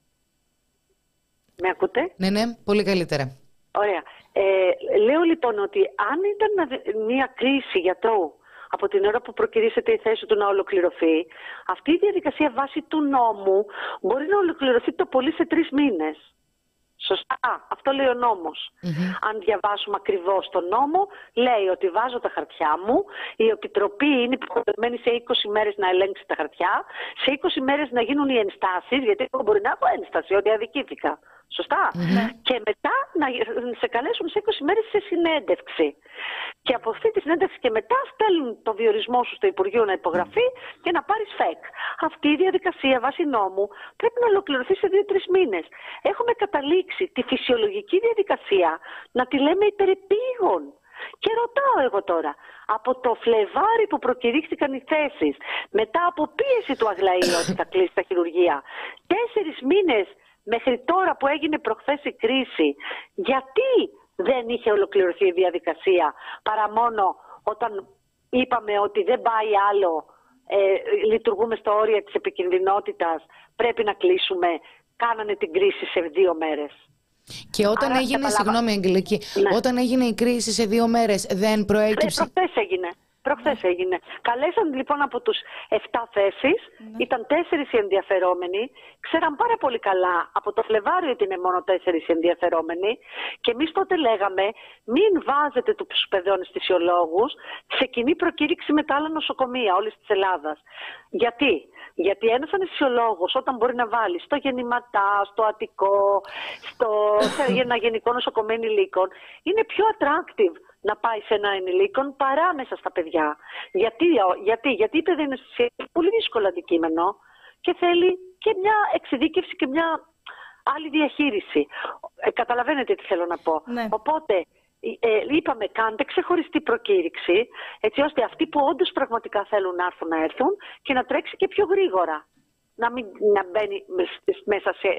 Με ακούτε?
Ναι, ναι, πολύ καλύτερα.
Ωραία. Ε, λέω λοιπόν ότι αν ήταν να- μια κρίση γιατρού από την ώρα που προκυρήσεται η θέση του να ολοκληρωθεί, αυτή η διαδικασία βάσει του νόμου μπορεί να ολοκληρωθεί το πολύ σε τρεις μήνες. Σωστά. Αυτό λέει ο νόμος.
Mm-hmm.
Αν διαβάσουμε ακριβώς τον νόμο, λέει ότι βάζω τα χαρτιά μου, η επιτροπή είναι υποχρεωμένη σε είκοσι μέρες να ελέγξει τα χαρτιά, σε είκοσι μέρες να γίνουν οι ενστάσεις, γιατί εγώ μπορεί να έχω ένσταση ότι αδικήθηκα. Σωστά.
Mm-hmm.
Και μετά να σε καλέσουν σε είκοσι μέρες σε συνέντευξη. Και από αυτή τη συνέντευξη και μετά στέλνουν το διορισμό σου στο Υπουργείο να υπογραφεί και να πάρεις ΦΕΚ. Αυτή η διαδικασία βάσει νόμου πρέπει να ολοκληρωθεί σε δύο τρεις μήνες. Έχουμε καταλήξει τη φυσιολογική διαδικασία να τη λέμε υπερεπίγον. Και ρωτάω εγώ τώρα, από το Φλεβάρι που προκηρύχθηκαν οι θέσεις, μετά από πίεση του Αγλαΐου ότι θα κλείσει τα χειρουργεία, τέσσερις μήνες μέχρι τώρα που έγινε προχθές η κρίση, γιατί δεν είχε ολοκληρωθεί η διαδικασία, παρά μόνο όταν είπαμε ότι δεν πάει άλλο, ε, λειτουργούμε στο όριο της επικινδυνότητας, πρέπει να κλείσουμε, κάνανε την κρίση σε δύο μέρες.
Και όταν
Άρα,
έγινε,
καταλάβα...
συγγνώμη Αγγελική,
Ναι.
όταν έγινε η κρίση σε δύο μέρες, δεν προέκυψε...
Ε, προχθές έγινε. Προχθές έγινε. Καλέσαν λοιπόν από τους επτά θέσεις,
Ναι.
ήταν τέσσερις οι ενδιαφερόμενοι, ξέραν πάρα πολύ καλά από το Φλεβάριο ότι είναι μόνο τέσσερις οι ενδιαφερόμενοι και εμείς τότε λέγαμε μην βάζετε τους παιδοαναισθησιολόγους σε κοινή προκήρυξη με τα άλλα νοσοκομεία όλης της Ελλάδας. Γιατί? Γιατί ένας αναισθησιολόγος όταν μπορεί να βάλει στο Γεννηματά, στο Αττικό, στο, σε ένα γενικό νοσοκομείο ενηλίκων, είναι πιο attractive να πάει σε ένα ενηλίκον παρά μέσα στα παιδιά. Γιατί, γιατί, γιατί η παιδοαναισθησία είναι πολύ δύσκολο αντικείμενο και θέλει και μια εξειδίκευση και μια άλλη διαχείριση. Ε, καταλαβαίνετε τι θέλω να πω.
Ναι.
Οπότε ε, είπαμε κάντε ξεχωριστή προκήρυξη έτσι ώστε αυτοί που όντως πραγματικά θέλουν να έρθουν να έρθουν και να τρέξει και πιο γρήγορα. Να μην να μπαίνει μέσα σε...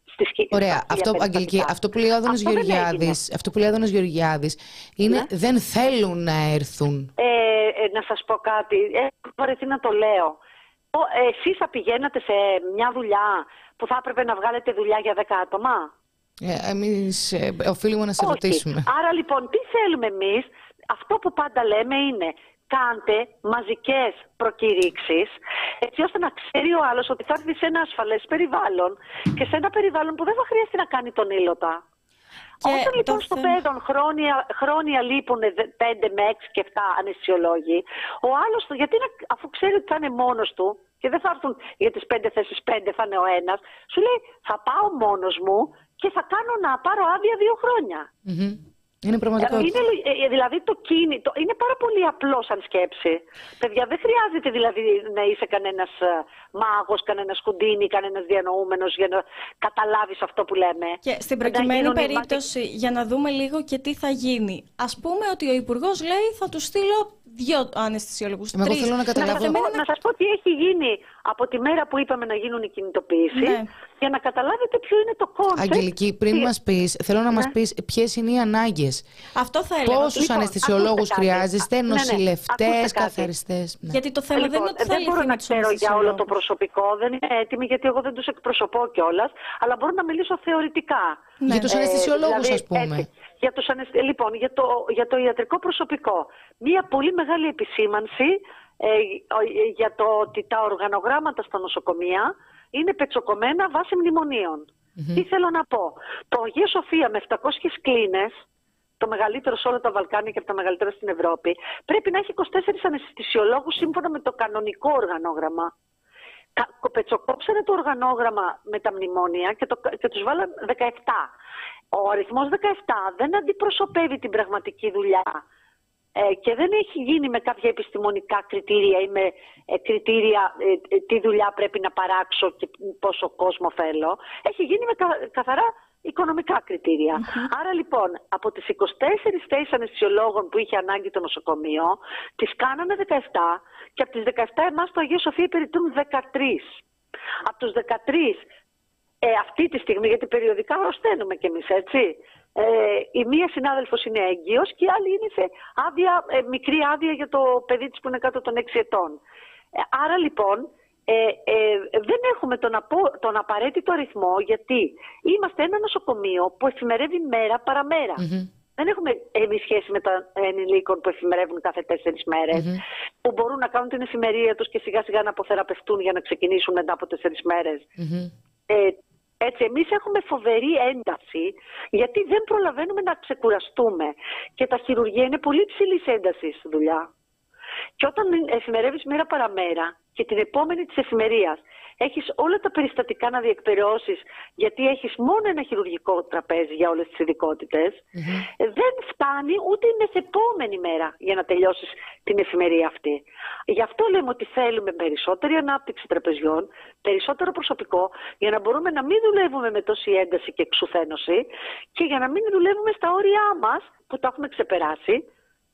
Ωραία. Αυτό, Αγγελική, αυτό που λέει ο Άδωνος Γεωργιάδης, αυτό που λέει ο Άδωνος Γεωργιάδης είναι ναι. δεν θέλουν να έρθουν.
Ε, ε, να σας πω κάτι, έχω βαρεθεί να το λέω. Ε, εσείς θα πηγαίνατε σε μια δουλειά που θα έπρεπε να βγάλετε δουλειά για δέκα άτομα.
Ε, εμείς ε, οφείλουμε να σε
Όχι.
ρωτήσουμε.
Άρα λοιπόν τι θέλουμε εμείς, αυτό που πάντα λέμε είναι κάντε μαζικές προκηρύξεις έτσι ώστε να ξέρει ο άλλος ότι θα έρθει σε ένα ασφαλές περιβάλλον και σε ένα περιβάλλον που δεν θα χρειαστεί να κάνει τον ήλωτα. Και όταν λοιπόν στο θέμα... παιδόν χρόνια, χρόνια λείπουν πέντε με έξι και επτά αναισθησιολόγοι, ο άλλος, γιατί να, αφού ξέρει ότι θα είναι μόνος του και δεν θα έρθουν για τις πέντε θέσεις πέντε, θα είναι ο ένας, σου λέει θα πάω μόνος μου και θα κάνω να πάρω άδεια δύο χρόνια.
Mm-hmm. Είναι πραγματικότητα.
Είναι, δηλαδή το κίνητο είναι πάρα πολύ απλό σαν σκέψη. Παιδιά, δεν χρειάζεται δηλαδή να είσαι κανένας μάγος, κανένας κουντίνι, κανένας διανοούμενος για να καταλάβεις αυτό που λέμε.
Και στην προκειμένη περίπτωση, μάτι... για να δούμε λίγο και τι θα γίνει. Ας πούμε ότι ο Υπουργός λέει θα του στείλω δύο αναισθησιολόγους. Τρεις.
Θέλω να, καταλάβω...
να, σας πω, να σας πω τι έχει γίνει από τη μέρα που είπαμε να γίνουν οι κινητοποιήσεις, ναι. για να καταλάβετε ποιο είναι το κόνσεπτ.
Αγγελική, πριν τι... μας πεις, θέλω να ναι. μας πεις ποιες είναι οι ανάγκες.
Αυτό θα έλεγα.
Πόσους λοιπόν, αναισθησιολόγους χρειάζεστε, νοσηλευτές, ναι, ναι. καθαριστές.
Ναι. Γιατί το θέμα
λοιπόν,
δεν είναι ότι θα
δεν μπορώ να ξέρω για όλο το προσωπικό, δεν είναι έτοιμη γιατί εγώ δεν τους εκπροσωπώ κιόλας, αλλά μπορώ να μιλήσω θεωρητικά.
Ναι. Για τους αναισθησιολόγους,
δηλαδή,
ας πούμε.
Έτσι. Για, τους αναισθη... λοιπόν, για, το, για το ιατρικό προσωπικό, μία πολύ μεγάλη επισήμανση ε, για το ότι τα οργανογράμματα στα νοσοκομεία είναι πετσοκομμένα βάσει μνημονίων.
Mm-hmm.
Τι θέλω να πω. Το Αγία Σοφία με επτακόσιες κλίνες, το μεγαλύτερο σε όλα τα Βαλκάνια και από τα μεγαλύτερα στην Ευρώπη, πρέπει να έχει είκοσι τέσσερις αναισθησιολόγους σύμφωνα με το κανονικό οργανόγραμμα. Πετσοκόψανε το οργανόγραμμα με τα μνημόνια και, το, και τους βάλαν δεκαεπτά. Ο αριθμός δεκαεπτά δεν αντιπροσωπεύει την πραγματική δουλειά ε, και δεν έχει γίνει με κάποια επιστημονικά κριτήρια ή με ε, κριτήρια ε, ε, τι δουλειά πρέπει να παράξω και πόσο κόσμο θέλω. Έχει γίνει με κα, καθαρά οικονομικά κριτήρια. Mm-hmm. Άρα λοιπόν, από τις είκοσι τέσσερις θέσεις αναισθησιολόγων που είχε ανάγκη το νοσοκομείο, τις κάνανε δεκαεπτά και από τις δεκαεπτά εμάς το Αγία Σοφία υπηρετούν δεκατρείς. Από τους δεκατρείς ε, αυτή τη στιγμή, γιατί περιοδικά αρρωσταίνουμε κι εμείς, έτσι. Ε, η μία συνάδελφος είναι έγκυος και η άλλη είναι σε άδεια, ε, μικρή άδεια για το παιδί της που είναι κάτω των έξι ετών. Ε, άρα λοιπόν, Ε, ε, δεν έχουμε τον, απο, τον απαραίτητο αριθμό, γιατί είμαστε ένα νοσοκομείο που εφημερεύει μέρα παραμέρα. Mm-hmm. Δεν έχουμε εμείς σχέση με τα ενηλίκων που εφημερεύουν κάθε τέσσερις μέρες, mm-hmm. που μπορούν να κάνουν την εφημερία τους και σιγά σιγά να αποθεραπευτούν για να ξεκινήσουν μετά από τέσσερις μέρες. Mm-hmm. Ε, έτσι, εμείς έχουμε φοβερή ένταση, γιατί δεν προλαβαίνουμε να ξεκουραστούμε. Και τα χειρουργεία είναι πολύ ψηλής έντασης δουλειά. Και όταν εφημερεύεις μέρα παραμέρα και την επόμενη της εφημερίας έχεις όλα τα περιστατικά να διεκπεραιώσεις, γιατί έχεις μόνο ένα χειρουργικό τραπέζι για όλες τις ειδικότητες, mm-hmm. δεν φτάνει ούτε η μεθεπόμενη μέρα για να τελειώσεις την εφημερία αυτή. Γι' αυτό λέμε ότι θέλουμε περισσότερη ανάπτυξη τραπεζιών, περισσότερο προσωπικό, για να μπορούμε να μην δουλεύουμε με τόση ένταση και εξουθένωση και για να μην δουλεύουμε στα όρια μας που τα έχουμε ξεπεράσει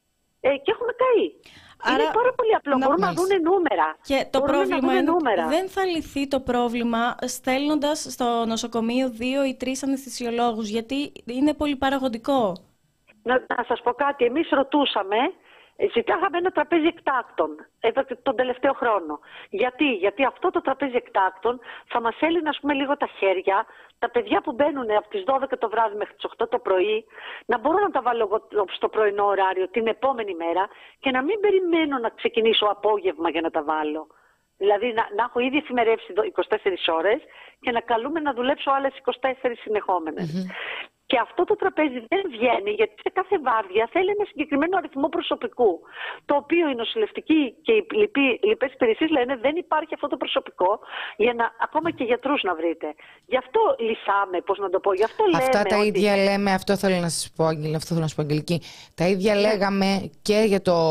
ε, και έχουμε καεί. Άρα, είναι πάρα πολύ απλό. Να μπορούμε να δουν νούμερα.
Και το πρόβλημα είναι νούμερα. Δεν θα λυθεί το πρόβλημα στέλνοντας στο νοσοκομείο δύο ή τρεις αναισθησιολόγους, γιατί είναι πολύ παραγωγικό.
Να, να σας πω κάτι. Εμείς ρωτούσαμε, ζητάγαμε ένα τραπέζι εκτάκτων εδώ τον τελευταίο χρόνο. Γιατί, Γιατί αυτό το τραπέζι εκτάκτων θα μας έλυνε, ας πούμε, λίγο τα χέρια, τα παιδιά που μπαίνουν από τις δώδεκα το βράδυ μέχρι τις οκτώ το πρωί, να μπορώ να τα βάλω στο πρωινό ωράριο την επόμενη μέρα και να μην περιμένω να ξεκινήσω απόγευμα για να τα βάλω. Δηλαδή να, να έχω ήδη εφημερεύσει είκοσι τέσσερις ώρες και να καλούμε να δουλέψω άλλες είκοσι τέσσερις συνεχόμενες. Mm-hmm. Και αυτό το τραπέζι δεν βγαίνει, γιατί σε κάθε βάρδια θέλει ένα συγκεκριμένο αριθμό προσωπικού. Το οποίο οι νοσηλευτικοί και οι λοιπές υπηρεσίες λένε δεν υπάρχει αυτό το προσωπικό, για να, ακόμα και γιατρούς να βρείτε. Γι' αυτό λυσάμε, πώς να το πω. Γι' αυτό
Αυτά
λέμε
τα
ότι... ίδια
λέμε, αυτό θέλω να σας πω, αυτό θέλω να σας πω, Αγγελική. Τα ίδια ναι. λέγαμε και για το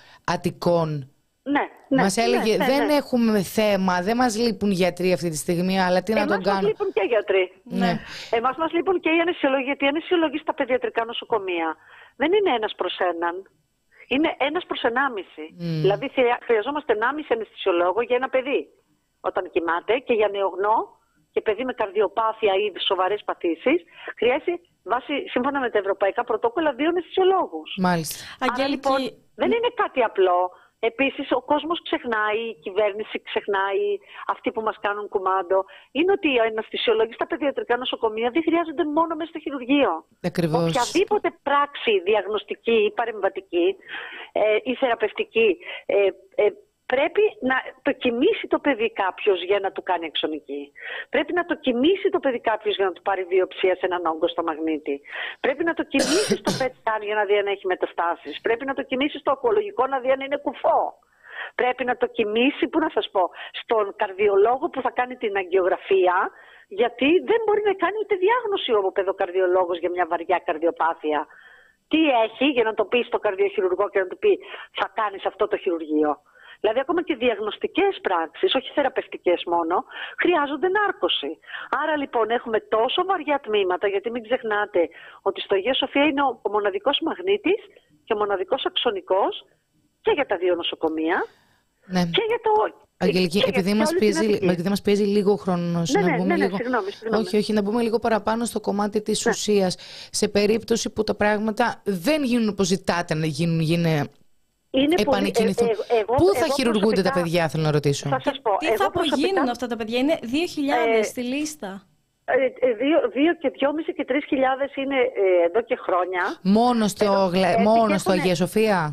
Αττικόν.
Ναι, ναι,
μας έλεγε
ναι, ναι,
δεν
ναι.
έχουμε θέμα, δεν μας λείπουν γιατροί αυτή τη στιγμή, αλλά τι
Εμάς
να τον κάνουμε.
Εμάς μας λείπουν και γιατροί.
Ναι.
Εμάς μας λείπουν και οι αναισθησιολόγοι, γιατί οι αναισθησιολόγοι στα παιδιατρικά νοσοκομεία δεν είναι ένας προς έναν. Είναι ένας προς ενάμιση. Mm. Δηλαδή χρειαζόμαστε ενάμιση αναισθησιολόγο για ένα παιδί όταν κοιμάται, και για νεογνώ και παιδί με καρδιοπάθεια ή σοβαρές παθήσεις χρειάζεται βάσει, σύμφωνα με τα ευρωπαϊκά πρωτόκολλα, δύο αναισθησιολόγους.
Μάλιστα.
Άρα
Αγγέλικη...
λοιπόν δεν είναι κάτι απλό. Επίσης, ο κόσμος ξεχνάει, η κυβέρνηση ξεχνάει, αυτοί που μας κάνουν κουμάντο, είναι ότι οι αναισθησιολόγοι στα παιδιατρικά νοσοκομεία δεν χρειάζονται μόνο μέσα στο χειρουργείο.
Ακριβώς.
Οποιαδήποτε πράξη διαγνωστική ή παρεμβατική ε, ή θεραπευτική ε, ε, πρέπει να το κοιμήσει το παιδί κάποιος για να του κάνει αξονική. Πρέπει να το κοιμήσει το παιδί κάποιος για να του πάρει βιοψία σε έναν όγκο στο μαγνήτη. Πρέπει να το κοιμήσει στο πετ σκάν για να δει αν έχει μεταστάσεις. Πρέπει να το κοιμήσει στο ογκολογικό να δει αν είναι κουφό. Πρέπει να το κοιμήσει, πού να σας πω, στον καρδιολόγο που θα κάνει την αγγιογραφία, γιατί δεν μπορεί να κάνει ούτε διάγνωση ο παιδοκαρδιολόγος για μια βαριά καρδιοπάθεια. Τι έχει για να το πει στο καρδιοχειρουργό και να του πει θα κάνεις αυτό το χειρουργείο. Δηλαδή, ακόμα και διαγνωστικές πράξεις, όχι θεραπευτικές μόνο, χρειάζονται νάρκωση. Άρα, λοιπόν, έχουμε τόσο βαριά τμήματα, γιατί μην ξεχνάτε ότι στο Αγία Σοφία είναι ο μοναδικός μαγνήτης και ο μοναδικός αξονικός και για τα δύο νοσοκομεία.
Ναι.
Και για το.
Αγγελική, επειδή μας πιέζει, μας πιέζει λίγο χρόνος,
ναι,
να
ναι,
μπούμε
ναι, ναι,
λίγο...
συγγνώμη, συγγνώμη.
Όχι, όχι, να μπούμε λίγο παραπάνω στο κομμάτι της ναι. ουσίας. Σε περίπτωση που τα πράγματα δεν γίνουν όπως ζητάτε να γίνουν, γίνουν επανεκκινηθούν. Ε, ε, εγώ, Πού θα εγώ χειρουργούνται προσωπικά... τα παιδιά, θέλω να ρωτήσω.
Θα σας πω.
Τι
εγώ
θα
προσωπικά...
απογίνουν αυτά τα παιδιά, είναι δύο χιλιάδες
ε,
στη λίστα.
Ε, δύο, δύο και δυόμισι και τρεις χιλιάδες είναι ε, εδώ και χρόνια.
Μόνο στο,
εδώ,
γλα...
ε,
μόνο
και
στο
έχουν...
Αγία Σοφία.
Και στο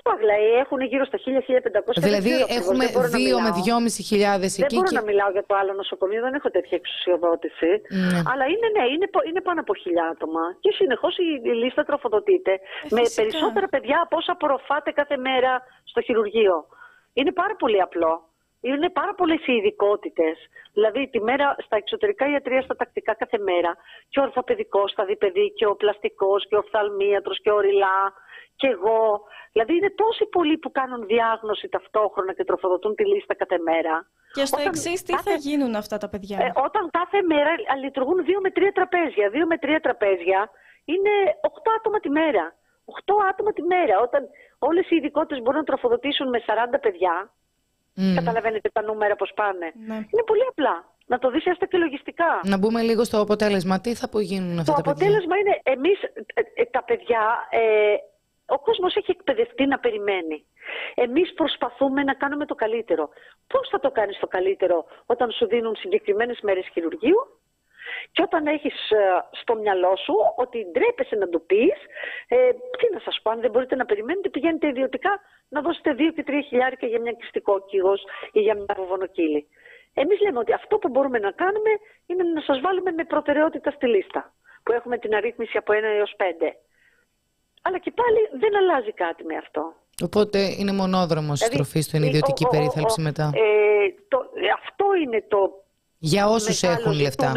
στο Αγλαΐ έχουν γύρω στα χίλια με χίλια πεντακόσια.
Δηλαδή έχουμε δύο με δυόμισι χιλιάδες εκεί.
Δεν μπορώ
και...
να μιλάω για το άλλο νοσοκομείο, δεν έχω τέτοια εξουσιοδότηση.
Ναι.
Αλλά είναι, ναι, είναι, είναι πάνω από χιλιά άτομα. Και συνεχώς η, η λίστα τροφοδοτείται
ε,
με
φυσικά.
περισσότερα παιδιά από όσα απορροφάτε κάθε μέρα στο χειρουργείο. Είναι πάρα πολύ απλό. Είναι πάρα πολλές οι ειδικότητες. Δηλαδή, τη μέρα στα εξωτερικά ιατρία, στα τακτικά κάθε μέρα, και ο ορθοπαιδικός θα δει παιδί, και ο πλαστικός, και ο οφθαλμίατρος, και ο ρηλά, και εγώ. Δηλαδή, είναι τόσοι πολλοί που κάνουν διάγνωση ταυτόχρονα και τροφοδοτούν τη λίστα κάθε μέρα.
Και στο εξής, τι
κάθε...
θα γίνουν αυτά τα παιδιά?
Ε, όταν κάθε μέρα λειτουργούν δύο με τρία τραπέζια. Δύο με τρία τραπέζια είναι οκτώ άτομα τη μέρα. οκτώ άτομα τη μέρα. Όταν όλες οι ειδικότητες μπορούν να τροφοδοτήσουν με σαράντα παιδιά. Mm. Καταλαβαίνετε τα νούμερα πώς πάνε.
Ναι.
Είναι πολύ απλά. Να το δεις έστω και λογιστικά.
Να μπούμε λίγο στο αποτέλεσμα. Τι θα απογίνουν αυτά
το
τα παιδιά?
Το αποτέλεσμα είναι εμείς ε, ε, τα παιδιά, ε, ο κόσμος έχει εκπαιδευτεί να περιμένει. Εμείς προσπαθούμε να κάνουμε το καλύτερο. Πώς θα το κάνεις το καλύτερο όταν σου δίνουν συγκεκριμένες μέρες χειρουργείου και όταν έχεις ε, στο μυαλό σου ότι ντρέπεσαι να του πεις, ε, τι να σας πω, αν δεν μπορείτε να περιμένετε, πηγαίνετε ιδιωτικά να δώσετε δύο και τρία χιλιάρικα για μια κυστικόκυγος ή για μια βοβονοκύλη. Εμείς λέμε ότι αυτό που μπορούμε να κάνουμε είναι να σας βάλουμε με προτεραιότητα στη λίστα, που έχουμε την αρρύθμιση από ένα έως πέντε. Αλλά και πάλι δεν αλλάζει κάτι με αυτό.
Οπότε είναι μονόδρομος δηλαδή, στροφή στην ιδιωτική ο, περίθαλψη ο, ο, μετά.
Ε, το, αυτό είναι το
για όσους έχουν λεφτά.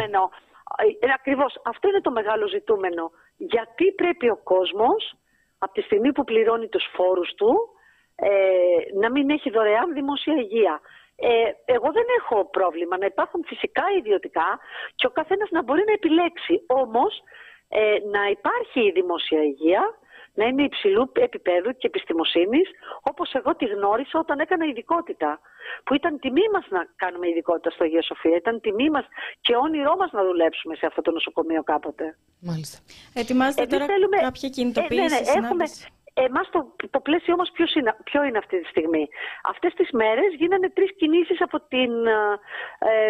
Ε, ακριβώς, αυτό είναι το μεγάλο ζητούμενο. Γιατί πρέπει ο κόσμος, από τη στιγμή που πληρώνει τους φόρους του, ε, να μην έχει δωρεάν δημόσια υγεία. Ε, εγώ δεν έχω πρόβλημα να υπάρχουν φυσικά ιδιωτικά και ο καθένας να μπορεί να επιλέξει. Όμως ε, να υπάρχει η δημόσια υγεία, να είναι υψηλού επίπεδου και επιστημοσύνης, όπως εγώ τη γνώρισα όταν έκανα ειδικότητα. Που ήταν τιμή μας να κάνουμε ειδικότητα στο Αγία Σοφία. Ήταν τιμή μας και όνειρό μας να δουλέψουμε σε αυτό το νοσοκομείο κάποτε.
Μάλιστα.
Ετοιμάζετε τώρα θέλουμε... κάποια κινητοποίηση?
Ε, ναι, ναι, έχουμε... Εμάς το, το πλαίσιο όμως ποιος είναι, ποιο είναι αυτή τη στιγμή? Αυτές τις μέρες γίνανε τρεις κινήσεις από την, ε,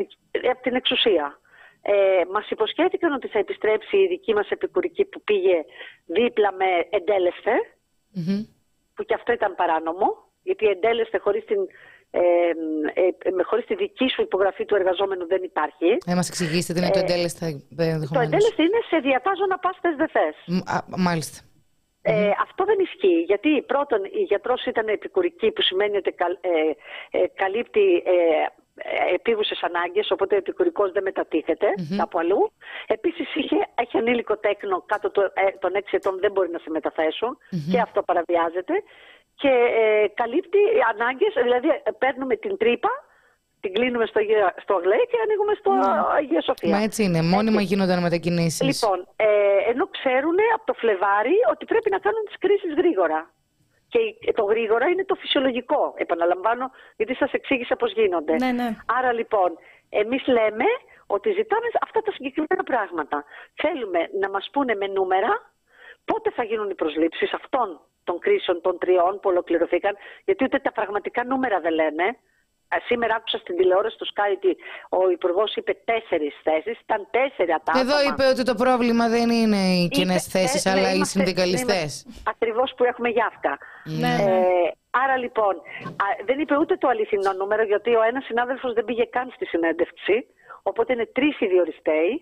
ε, από την εξουσία. Ε, μας υποσχέθηκαν ότι θα επιστρέψει η δική μας επικουρική που πήγε δίπλα με εντέλεσθε, mm-hmm. που και αυτό ήταν παράνομο, γιατί εντέλεσθε χωρίς, την, ε, ε, ε, χωρίς τη δική σου υπογραφή του εργαζόμενου δεν υπάρχει.
Ε, μας εξηγήσετε τι είναι το εντέλεσθε? Ε,
το εντέλεσθε είναι σε διατάζω να πας θες δεν θες.
Α, μάλιστα.
Ε, mm-hmm. Αυτό δεν ισχύει, γιατί πρώτον η γιατρός ήταν επικουρική, που σημαίνει ότι καλ, ε, ε, καλύπτει ε, επίγουσες ανάγκες, οπότε ο επικουρικός δεν μετατίθεται mm-hmm. κάπου αλλού. Επίσης είχε, έχει ανήλικο τέκνο κάτω το, ε, των έξι ετών, δεν μπορεί να σε μεταθέσουν mm-hmm. και αυτό παραβιάζεται. Και ε, καλύπτει ανάγκες, δηλαδή παίρνουμε την τρύπα, την κλείνουμε στο, στο Αγλαΐ και ανοίγουμε στο mm. Αγία Σοφία.
Μα έτσι είναι, μόνιμα έτσι γίνονταν μετακινήσεις.
Λοιπόν, ε, ενώ ξέρουν από το Φλεβάρι ότι πρέπει να κάνουν τις κρίσεις γρήγορα. Και το γρήγορα είναι το φυσιολογικό, επαναλαμβάνω, γιατί σας εξήγησα πώς γίνονται.
Ναι, ναι.
Άρα λοιπόν, εμείς λέμε ότι ζητάμε αυτά τα συγκεκριμένα πράγματα. Θέλουμε να μας πούνε με νούμερα πότε θα γίνουν οι προσλήψεις αυτών των κρίσεων των τριών που ολοκληρωθήκαν, γιατί ούτε τα πραγματικά νούμερα δεν λένε. Σήμερα άκουσα στην τηλεόραση του Sky ότι ο Υπουργός είπε τέσσερις θέσεις, ήταν τέσσερα τα άτομα.
Εδώ είπε ότι το πρόβλημα δεν είναι οι κενές θέσεις, ε, αλλά ναι, οι είμαστε, συνδικαλιστές.
Ακριβώς που έχουμε γιάφκα.
Ναι.
Ε, άρα λοιπόν, α, δεν είπε ούτε το αληθινό νούμερο, γιατί ο ένας συνάδελφος δεν πήγε καν στη συνέντευξη, οπότε είναι τρεις οι διοριστέοι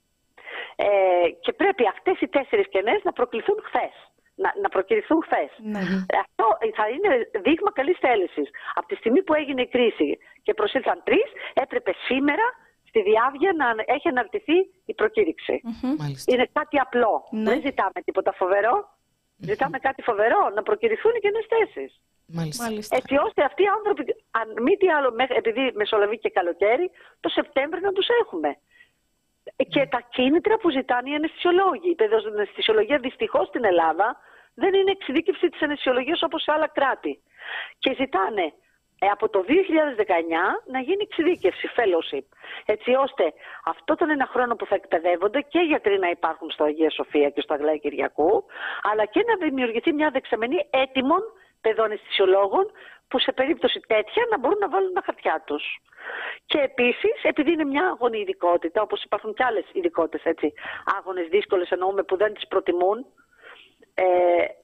ε, και πρέπει αυτές οι τέσσερις κενές να προκληθούν χθες. Να, να προκηρυχθούν χθες.
Ναι.
Αυτό θα είναι δείγμα καλής θέλησης. Από τη στιγμή που έγινε η κρίση και προσήλθαν τρεις, έπρεπε σήμερα στη διάβγεια να έχει αναρτηθεί η προκήρυξη.
Mm-hmm.
Είναι κάτι απλό.
Ναι.
Δεν ζητάμε τίποτα φοβερό. Mm-hmm. Ζητάμε κάτι φοβερό, να προκηρυχθούν οι κενές θέσεις.
Μάλιστα.
Έτσι ώστε αυτοί οι άνθρωποι, αν μη τι άλλο, επειδή μεσολαβεί και καλοκαίρι, το Σεπτέμβριο να τους έχουμε. Και τα κίνητρα που ζητάνε οι αναισθησιολόγοι. Η παιδοαναισθησιολογία δυστυχώς στην Ελλάδα δεν είναι εξειδίκευση της αναισθησιολογίας όπως σε άλλα κράτη. Και ζητάνε ε, από το δύο χιλιάδες δεκαεννιά να γίνει εξειδίκευση, fellowship. Έτσι ώστε αυτό τον ένα χρόνο που θα εκπαιδεύονται και γιατροί να υπάρχουν στο Αγία Σοφία και στο Αγλαία Κυριακού, αλλά και να δημιουργηθεί μια δεξαμενή έτοιμων παιδοαναισθησιολόγων που σε περίπτωση τέτοια να μπορούν να βάλουν τα χαρτιά τους. Και επίσης, επειδή είναι μια άγωνη ειδικότητα, όπως υπάρχουν και άλλες ειδικότητες, έτσι, άγωνες, δύσκολες εννοούμε, που δεν τις προτιμούν, ε,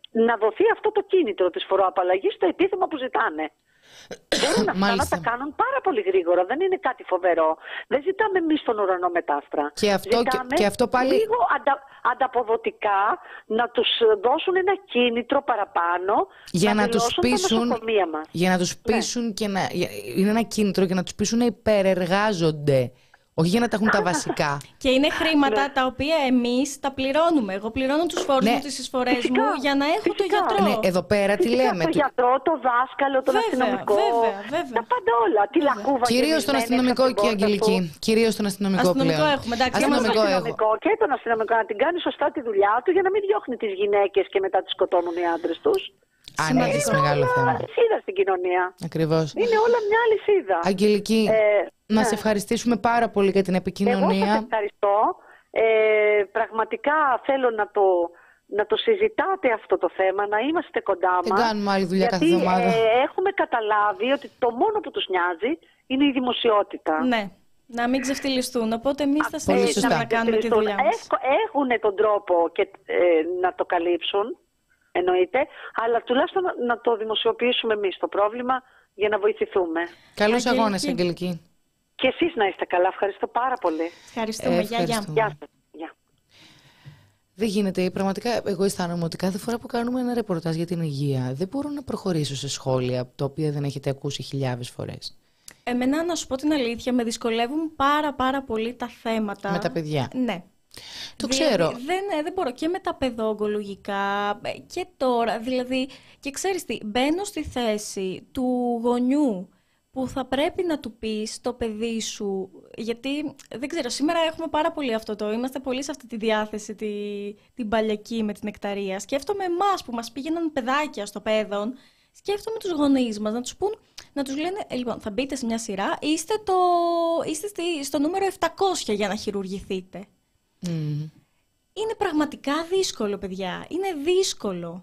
να δοθεί αυτό το κίνητρο της φοροαπαλλαγής στο επίθεμα που ζητάνε. Μπορούν αυτά να τα κάνουν πάρα πολύ γρήγορα. Δεν είναι κάτι φοβερό. Δεν ζητάμε εμείς στον ουρανό μετάστρα.
Και αυτό, και, και αυτό πάλι...
λίγο αντα, ανταποδοτικά να τους δώσουν ένα κίνητρο παραπάνω
για να, να τους
πείσουν,
μας. Για να τους πείσουν ναι. και να, είναι ένα κίνητρο για να τους πείσουν να υπερεργάζονται. Όχι για να τα έχουν τα βασικά.
Και είναι χρήματα ναι. τα οποία εμείς τα πληρώνουμε. Εγώ πληρώνω τους φόρους ναι. μου, τις εισφορές μου για να έχω
Φυσικά.
το γιατρό.
Ναι, εδώ πέρα τι
Φυσικά,
λέμε.
Το του... γιατρό, το δάσκαλο, τον
βέβαια,
αστυνομικό.
Βέβαια, βέβαια.
Τα πάντα όλα. Τη λακκούβα.
Κυρίως τον αστυνομικό και η Αγγελική. Κυρίως τον αστυνομικό,
αστυνομικό
πλέον.
Έχουμε, εντάξει,
αστυνομικό
έχουμε. Αστυνομικό και τον αστυνομικό να την κάνει σωστά τη δουλειά του για να μην διώχνει τις γυναίκες και μετά τις σκοτώνουν οι άντρες τους.
Α, ναι, είναι μεγάλο θέμα.
Αλυσίδα στην κοινωνία.
Ακριβώς.
Είναι όλα μια αλυσίδα.
Αγγελική, ε, να ναι. σε ευχαριστήσουμε πάρα πολύ για την επικοινωνία.
Εγώ σας ευχαριστώ. Ε, πραγματικά θέλω να το, να το συζητάτε αυτό το θέμα, να είμαστε κοντά μας.
Δεν κάνουμε άλλη δουλειά
γιατί,
κάθε εβδομάδα.
Ε, έχουμε καταλάβει ότι το μόνο που τους νοιάζει είναι η δημοσιότητα.
Ναι. Να μην ξεφτυλιστούν. Οπότε εμείς θα συνεχίσουμε να κάνουμε τη δουλειά μας.
Έχουν τον τρόπο και, ε, να το καλύψουν. Εννοείται, αλλά τουλάχιστον να το δημοσιοποιήσουμε εμείς το πρόβλημα για να βοηθηθούμε.
Καλούς αγώνες, Αγγελική.
Και εσείς να είστε καλά. Ευχαριστώ πάρα πολύ.
Ευχαριστούμε. Ε, γεια, γεια.
Γεια σας. Γεια.
Δεν γίνεται. Πραγματικά, εγώ αισθάνομαι ότι κάθε φορά που κάνουμε ένα ρεπορτάζ για την υγεία, δεν μπορώ να προχωρήσω σε σχόλια τα οποία δεν έχετε ακούσει χιλιάδες φορές.
Εμένα, να σου πω την αλήθεια, με δυσκολεύουν πάρα πάρα πολύ τα θέματα.
Με τα παιδιά.
Ναι.
Το ξέρω.
Δεν, δεν μπορώ και με τα παιδόγκολογικά και τώρα, δηλαδή, και ξέρεις τι, μπαίνω στη θέση του γονιού που θα πρέπει να του πεις το παιδί σου, γιατί δεν ξέρω, σήμερα έχουμε πάρα πολύ αυτό το, είμαστε πολύ σε αυτή τη διάθεση, τη, την παλιακή με την νεκταρία. Σκέφτομαι εμάς που μας πήγαιναν παιδάκια στο παιδόν, σκέφτομαι τους γονείς μας να τους πούν, να τους λένε, ε, λοιπόν, θα μπείτε σε μια σειρά, είστε, το, είστε στη, στο νούμερο επτακόσια για να χειρουργηθείτε.
Mm.
Είναι πραγματικά δύσκολο, παιδιά. Είναι δύσκολο.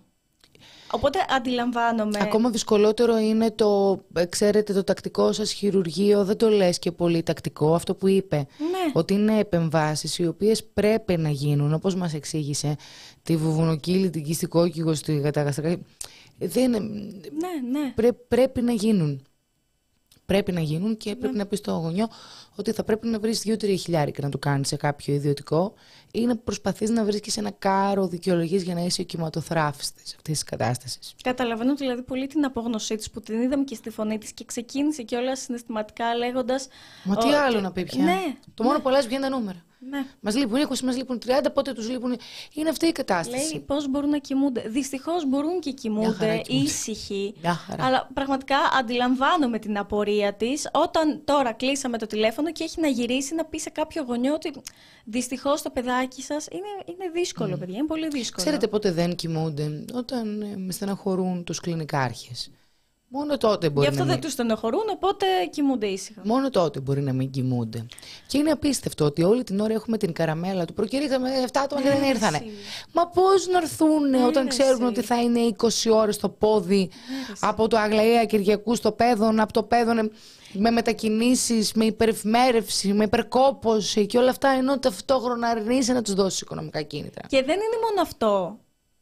Οπότε αντιλαμβάνομαι.
Ακόμα δυσκολότερο είναι το, ξέρετε, το τακτικό σας χειρουργείο. Δεν το λες και πολύ τακτικό αυτό που είπε.
Ναι.
Ότι είναι επεμβάσεις οι οποίες πρέπει να γίνουν, όπως μας εξήγησε, τη βουβουνοκύλη, την κιστικόκυγο, στη καταγαστρικά. Δεν,
ναι, ναι.
Πρέ, πρέπει να γίνουν. Πρέπει να γίνουν και πρέπει
ναι. να
πεις στο γονιό ότι θα πρέπει να βρεις δύο-τρία χιλιάρικα να το κάνεις σε κάποιο ιδιωτικό ή να προσπαθείς να βρεις και σε ένα κάρο δικαιολογίες για να είσαι ο κυματοθράφιστης αυτής της κατάστασης.
Καταλαβαίνω δηλαδή πολύ την απόγνωσή της που την είδαμε και στη φωνή της και ξεκίνησε και όλα συναισθηματικά λέγοντας.
Μα τι άλλο να πει πια.
Ναι,
το μόνο
ναι.
που αλλάζει πια είναι τα νούμερα.
Ναι.
Μας λείπουν είκοσι, μας λείπουν τριάντα, πότε τους λείπουν. Είναι αυτή η κατάσταση.
Λέει πώς μπορούν να κοιμούνται. Δυστυχώς μπορούν και κοιμούνται ήσυχοι. Αλλά πραγματικά αντιλαμβάνομαι την απορία της όταν τώρα κλείσαμε το τηλέφωνο και έχει να γυρίσει να πει σε κάποιο γονιό ότι δυστυχώς το παιδάκι σας είναι, είναι δύσκολο, mm. παιδιά. Είναι πολύ δύσκολο.
Ξέρετε πότε δεν κοιμούνται? Όταν ε, με στεναχωρούν τους κλινικάρχες. Μόνο τότε μπορεί.
Γι' αυτό
να
δεν
μην...
τους στενοχωρούν, οπότε κοιμούνται ήσυχα.
Μόνο τότε μπορεί να μην κοιμούνται. Και είναι απίστευτο ότι όλη την ώρα έχουμε την καραμέλα του προκηρύξαμε εφτά άτομα και δεν ήρθανε. Μα πώς να έρθουν όταν ξέρουν ότι θα είναι είκοσι ώρες στο πόδι από το Αγλαία Κυριακού στο Πέδον, από το Πέδον με μετακινήσεις, με υπερευμέρευση, με υπερκόπωση και όλα αυτά, ενώ ταυτόχρονα αρνείσαι να τους δώσεις οικονομικά κίνητρα.
Και δεν είναι μόνο αυτό.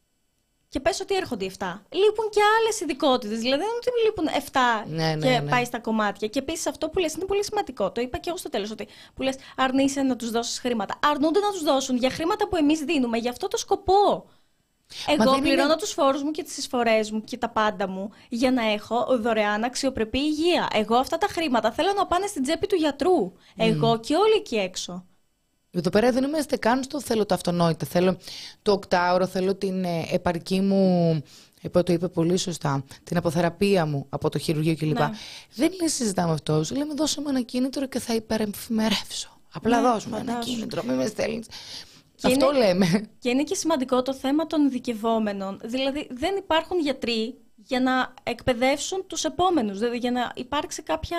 Και πες ότι έρχονται οι εφτά. Λείπουν και άλλες ειδικότητες. Δηλαδή δεν είναι ότι λείπουν εφτά
ναι, ναι,
και
ναι.
πάει στα κομμάτια. Και επίσης αυτό που λες είναι πολύ σημαντικό. Το είπα και εγώ στο τέλος. Ότι που λες αρνείσαι να τους δώσεις χρήματα. Αρνούνται να τους δώσουν για χρήματα που εμείς δίνουμε για αυτό το σκοπό. Εγώ πληρώνω είναι... τους φόρους μου και τις εισφορές μου και τα πάντα μου για να έχω δωρεάν αξιοπρεπή υγεία. Εγώ αυτά τα χρήματα θέλω να πάνε στην τσέπη του γιατρού. Mm. Εγώ και όλοι εκεί έξω.
Εδώ πέρα δεν είμαστε καν στο θέλω το αυτονόητο. Θέλω το οκτάωρο, θέλω την ε, επαρκή μου, ε, το είπε πολύ σωστά, την αποθεραπεία μου από το χειρουργείο κλπ. Ναι. Δεν λέει συζητάμε αυτό. Λέμε δώσε μου ένα κίνητρο και θα υπερεφημερεύσω. Απλά ναι, δώσουμε ένα κίνητρο, μην με στέλνεις. Αυτό
είναι,
λέμε.
Και είναι και σημαντικό το θέμα των ειδικευόμενων. Δηλαδή δεν υπάρχουν γιατροί για να εκπαιδεύσουν τους επόμενους. Δηλαδή για να υπάρξει κάποια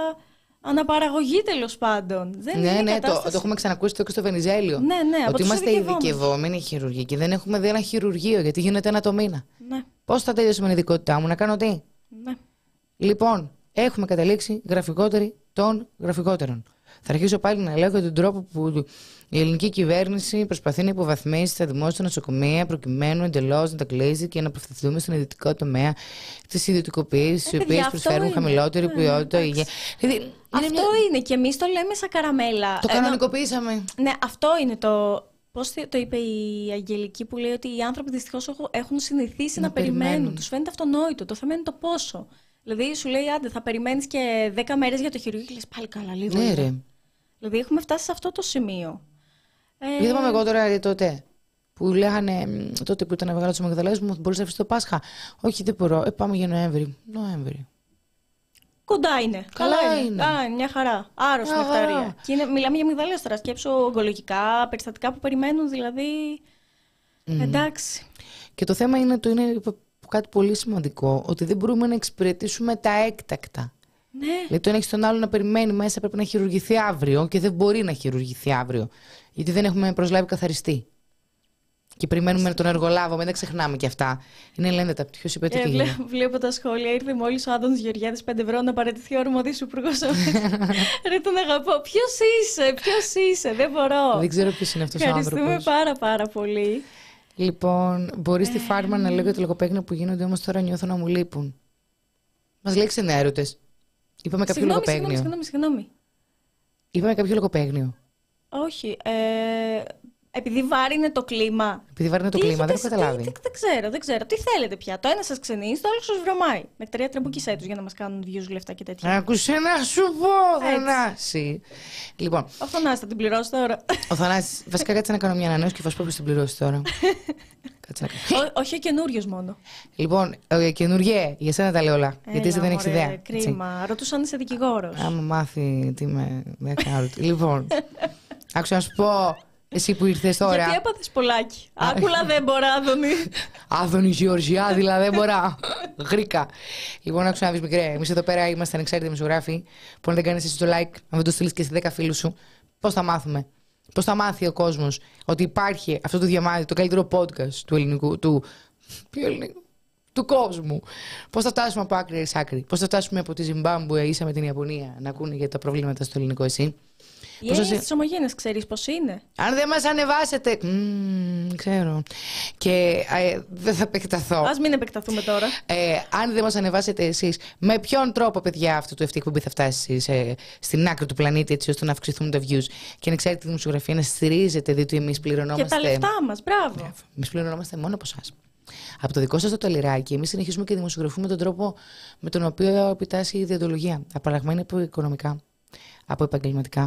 αναπαραγωγή τέλος πάντων. Δεν
ναι,
είναι
ναι,
κατάσταση...
το, το έχουμε ξανακούσει το και στο Βενιζέλιο.
Ναι, ναι,
ότι είμαστε ειδικευόμενοι χειρουργοί και δεν έχουμε δει ένα χειρουργείο γιατί γίνεται ένα το μήνα.
Ναι.
Πώς θα τελειώσουμε την ειδικότητά μου, να κάνω τι?
Ναι.
Λοιπόν, έχουμε καταλήξει γραφικότεροι των γραφικότερων. Θα αρχίσω πάλι να λέω για τον τρόπο που η ελληνική κυβέρνηση προσπαθεί να υποβαθμίσει τα δημόσια νοσοκομεία προκειμένου εντελώς να τα κλείσει και να απευθυνθούμε στον ιδιωτικό τομέα της ιδιωτικοποίησης, οι οποίες προσφέρουν είναι. χαμηλότερη ναι, ποιότητα ναι, υγεία. Δηλαδή,
αυτό είναι, μια... είναι και εμείς το λέμε σαν καραμέλα.
Το κανονικοποιήσαμε. Ενώ...
Ναι, αυτό είναι το. Πώς το είπε η Αγγελική που λέει ότι οι άνθρωποι δυστυχώς έχουν συνηθίσει να, να περιμένουν. περιμένουν. Τους φαίνεται αυτονόητο. Το θέμα είναι το πόσο. Δηλαδή σου λέει άντε θα περιμένεις και δέκα μέρες για το χειρουργείο και λες πάλι καλά λίγο.
Ναι, ρε.
Δηλαδή έχουμε φτάσει σε αυτό το σημείο.
Ε... Είδαμε εγώ τώρα τότε που λέγανε τότε που ήταν μεγάλο του Μαγδαλές μου μπορείς να αφήσεις το Πάσχα. Όχι δεν μπορώ. Ε, πάμε για Νοέμβρη. Νοέμβρη.
Κοντά είναι.
Καλά, Καλά είναι.
είναι. Α, μια χαρά. Άρρωστη νεκταρία. Και είναι, μιλάμε για Μυγδαλές τώρα. Σκέψω ογκολογικά, περιστατικά που περιμένουν δηλαδή. Mm. Εντάξει.
Και το θέμα είναι, το είναι κάτι πολύ σημαντικό, ότι δεν μπορούμε να εξυπηρετήσουμε τα έκτακτα.
Ναι.
Δηλαδή, το να έχει τον άλλο να περιμένει μέσα πρέπει να χειρουργηθεί αύριο και δεν μπορεί να χειρουργηθεί αύριο. Γιατί δεν έχουμε προσλάβει καθαριστή. Και περιμένουμε να τον εργολάβο, μην τα ξεχνάμε και αυτά. Είναι λένε ποιος είπε τι
ε, Βλέπω τα σχόλια. Ήρθε μόλις ο Άδωνης Γεωργιάδης πέντε ευρώ να παραιτηθεί ο αρμόδιος υπουργός. Ρε τον αγαπώ. Ποιος είσαι, ποιος είσαι, δεν μπορώ.
Δεν ξέρω ποιος είναι αυτός ο άνθρωπος.
Ευχαριστούμε πάρα πάρα πολύ.
Λοιπόν, μπορεί στη φάρμα να λέω για τα λογοπαίγνια που γίνονται, όμως τώρα νιώθω να μου λείπουν. Μας λέει ξενέρωτες. Είπαμε κάποιο
συγγνώμη,
λογοπαίγνιο.
Συγγνώμη, συγγνώμη.
Είπαμε κάποιο λογοπαίγνιο.
Όχι. Ε, επειδή βάρινε το κλίμα.
Επειδή βάρινε το κλίμα, δεν έχω καταλάβει.
Δεν, δεν ξέρω, δεν ξέρω. Τι θέλετε πια. Το ένα σας ξενίζει, το άλλο σας βρωμάει. Νεκταρία τραμπουκίσέ τους για να μας κάνουν views, λεφτά και τέτοια.
Άκουσε να σου πω, Θανάση. Λοιπόν.
Ο Θανάσης θα την πληρώσει τώρα.
Ο Θανάσης, βασικά κάτσε να κάνω μια ανανέωση και θα σου πω ποιος την πληρώσει τώρα. Κάτσε να κάνω.
Ό, όχι ο καινούριος μόνο.
Λοιπόν, καινούριε, για σένα τα λέω όλα. Έλα, γιατί εσύ δεν έχεις ιδέα.
Κρίμα. Έτσι. Ρωτούσα αν είσαι δικηγόρος.
Άμα μάθει τι με. Λοιπόν, άκουσα να σου πω. Εσύ που ήρθες τώρα.
Γιατί έπαθες πολλάκι. Άκουλα δεν μπορώ, Άδωνη.
Άδωνη Γεωργιά, δηλαδή δεν μπορώ. Γρήκα. Λοιπόν, άκουσα να δεις μικρέ. Εμείς εδώ πέρα είμαστε ανεξάρτητοι δημοσιογράφοι. Που αν δεν κάνεις εσύ το like, αν δεν το στείλεις και σε δέκα φίλους σου, πώς θα μάθουμε. Πώς θα μάθει ο κόσμος ότι υπάρχει αυτό το διαμάτι, το καλύτερο podcast του ελληνικού. Του, ελληνικού, του κόσμου. Πώς θα φτάσουμε από άκρη σε άκρη. Πώς θα φτάσουμε από τη Ζιμπάμπουε ίσα με την Ιαπωνία να ακούνε για τα προβλήματα στο ελληνικό εσύ.
Οι Έλληνες της Ομογένειας, ξέρεις πώς είναι.
Αν δεν μας ανεβάσετε. Mm, ξέρω. Και ε, δεν θα επεκταθώ.
Ας μην επεκταθούμε τώρα.
Ε, αν δεν μας ανεβάσετε εσείς, με ποιον τρόπο, παιδιά, αυτό το ευτυχή εκπομπή θα φτάσει σε, στην άκρη του πλανήτη, έτσι ώστε να αυξηθούν τα views και να ξέρετε τη δημοσιογραφία να στηρίζετε, διότι εμείς πληρωνόμαστε.
Και τα λεφτά μας, μπράβο.
Εμείς πληρωνόμαστε μόνο από εσάς. Από το δικό σας το ταλιράκι, εμείς συνεχίζουμε και δημοσιογραφούμε τον τρόπο με τον οποίο επιτάσσει η ιδεοντολογία. Απαραγμένη από οικονομικά, από επαγγελματικά.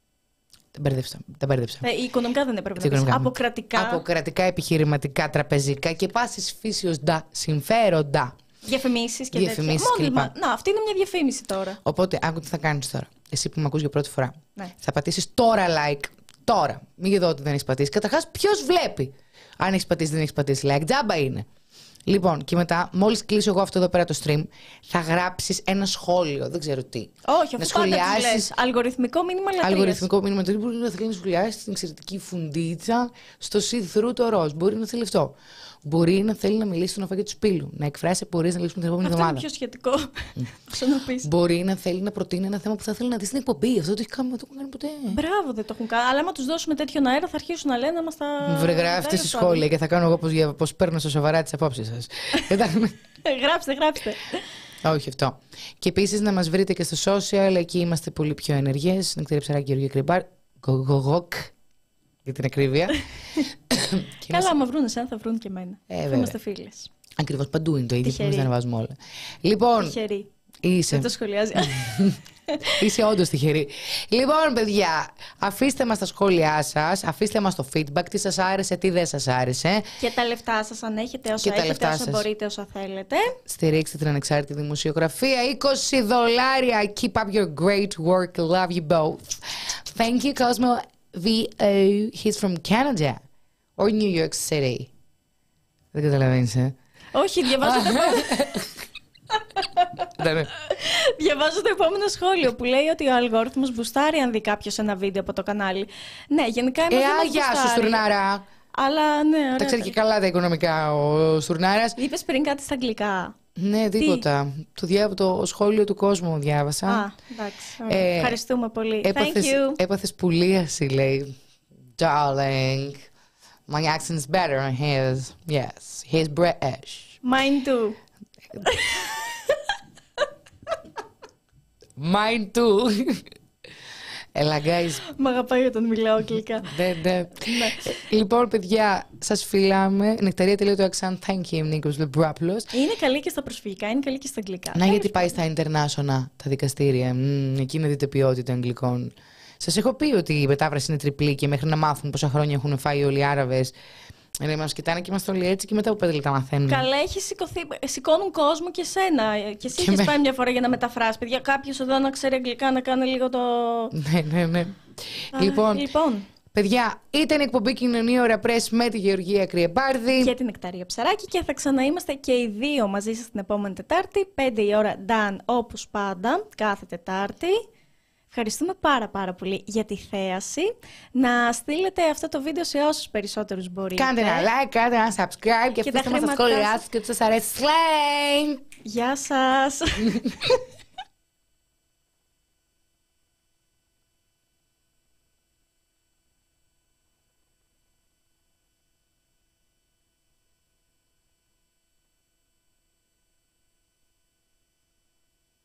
Τα μπέρδεψα.
Ε, οικονομικά δεν έπρεπε να πεις. Αποκρατικά.
Αποκρατικά, επιχειρηματικά, τραπεζικά και πάσης φύσεως ντα συμφέροντα.
Διαφημίσεις και
διαφημίσεις
τέτοια. Μόνιμα. Να, αυτή είναι μια διαφήμιση τώρα.
Οπότε, άκου τι θα κάνεις τώρα. Εσύ που με ακούς για πρώτη φορά.
Ναι.
Θα πατήσεις τώρα like. Τώρα. Μην δω ότι δεν έχεις πατήσει. Καταρχάς, ποιος βλέπει. Αν έχεις πατήσει, δεν έχεις πατήσει like. Τζάμπα είναι. Λοιπόν, και μετά, μόλις κλείσω εγώ αυτό εδώ πέρα το stream, θα γράψεις ένα σχόλιο. Δεν ξέρω τι.
Όχι, αφού πάντα τους λες. Αλγοριθμικό μήνυμα λατρείας.
Αλγοριθμικό μήνυμα λατρείας. Μπορεί να θέλει να σχολιάσει την εξαιρετική φουντίτσα στο see-through το ροζ. Μπορεί να θέλει αυτό. Μπορεί να θέλει να μιλήσει στον αφάκι του σπήλου. Να εκφράσει απορίες να λύσουμε την επόμενη εβδομάδα.
Αυτό είναι πιο σχετικό.
Μπορεί να θέλει να προτείνει ένα θέμα που θα θέλει να δει στην εκπομπή. Αυτό το έχει κάνει, το έχουν κάνει ποτέ.
Μπράβο, δεν το έχουν κάνει. Αλλά άμα του δώσουμε τέτοιον αέρα, θα αρχίσουν να λένε να μα τα.
Βρε, γράφτε στη σχόλια και θα κάνω εγώ πώ παίρνω στα σοβαρά τις απόψεις σας.
Γράψτε, γράψτε.
Όχι αυτό. Και επίσης να μας βρείτε και στο social, εκεί είμαστε πολύ πιο ενεργές. Νεκταρία Ψαράκη, Γεωργία Κρυμπάρ. Γογογοκ. Για την ακρίβεια.
Καλά, άμα βρουν εσένα, θα βρουν και εμένα.
Ε,
είμαστε φίλες.
Ακριβώς, παντού είναι το ίδιο. Εμείς δεν ανεβάζουμε όλα. Λοιπόν.
Τυχερή.
Είσαι.
Δεν το σχολιάζει.
Είσαι όντως τυχερή. Λοιπόν, παιδιά, αφήστε μας τα σχόλιά σας, αφήστε μας το feedback, τι σας άρεσε, τι δεν σας άρεσε.
Και τα λεφτά σας, αν έχετε όσα έχετε, όσα μπορείτε, όσα θέλετε.
Στηρίξτε την ανεξάρτητη δημοσιογραφία. είκοσι δολάρια. Keep up your great work. Love you both. Thank you, Cosmo βι ο. He's from Canada or New York City. Δεν καταλαβαίνεις, ε.
Όχι, διαβάζω το επόμενο. Διαβάζω το επόμενο σχόλιο που λέει ότι ο αλγόριθμος μπουστάρει αν δει κάποιος ένα βίντεο από το κανάλι. Ναι, γενικά εμάς δεν μας
μπουστάρει. Ε, γεια σου, Στουρνάρα.
Αλλά ναι, ωραία.
Τα ξέρει και καλά τα οικονομικά ο Στουρνάρας.
Είπες πριν κάτι στα αγγλικά.
Ναι, τίποτα. Το, διά, το σχόλιο του κόσμου διάβασα.
Α, εντάξει. Ε, Ευχαριστούμε πολύ.
Έπαθες,
Thank you.
Έπαθες πουλίαση, λέει. Darling, my accent's better than his. Yes, he's British.
Mine too.
Mine too. Έλα, guys.
Μ' αγαπάει όταν μιλάω αγγλικά.
Ναι, ναι. Λοιπόν, παιδιά, σας φιλάμε. Νεκταρία.accent. Thank you, Νίκος Λεμπρόπουλος.
Είναι καλή και στα προσφυγικά, είναι καλή και στα αγγλικά.
Να, γιατί πάει στα international τα δικαστήρια. Μ, εκεί να δείτε ποιότητα αγγλικών. Σας έχω πει ότι η μετάφραση είναι τριπλή και μέχρι να μάθουν πόσα χρόνια έχουν φάει όλοι οι Άραβες. Ε, μας κοιτάνε και είμαστε όλοι έτσι και μετά από πέντε λεπτά μαθαίνουν.
Καλά, έχει σηκωθεί. Σηκώνουν κόσμο και σένα. Και εσύ έχεις με... πάει μια φορά για να μεταφράσει. Παιδιά, κάποιος εδώ να ξέρει αγγλικά να κάνει λίγο το.
Ναι, ναι, ναι. Α, λοιπόν, λοιπόν, παιδιά, ήταν η εκπομπή Κοινωνία Ώρα Πρέσ με τη Γεωργία Κρυεμπάρδη
και την Νεκταρία Ψαράκη και θα ξαναείμαστε και οι δύο μαζί σας την επόμενη Τετάρτη, πέντε η ώρα Νταν, όπως πάντα, κάθε Τετάρτη. Ευχαριστούμε πάρα πάρα πολύ για τη θέαση. Να στείλετε αυτό το βίντεο σε όσους περισσότερους μπορείτε.
Κάντε ένα like, κάντε ένα subscribe και, και αφήστε μας τα σχόλιά σας και ότι σας αρέσει. Slang!
Γεια σας!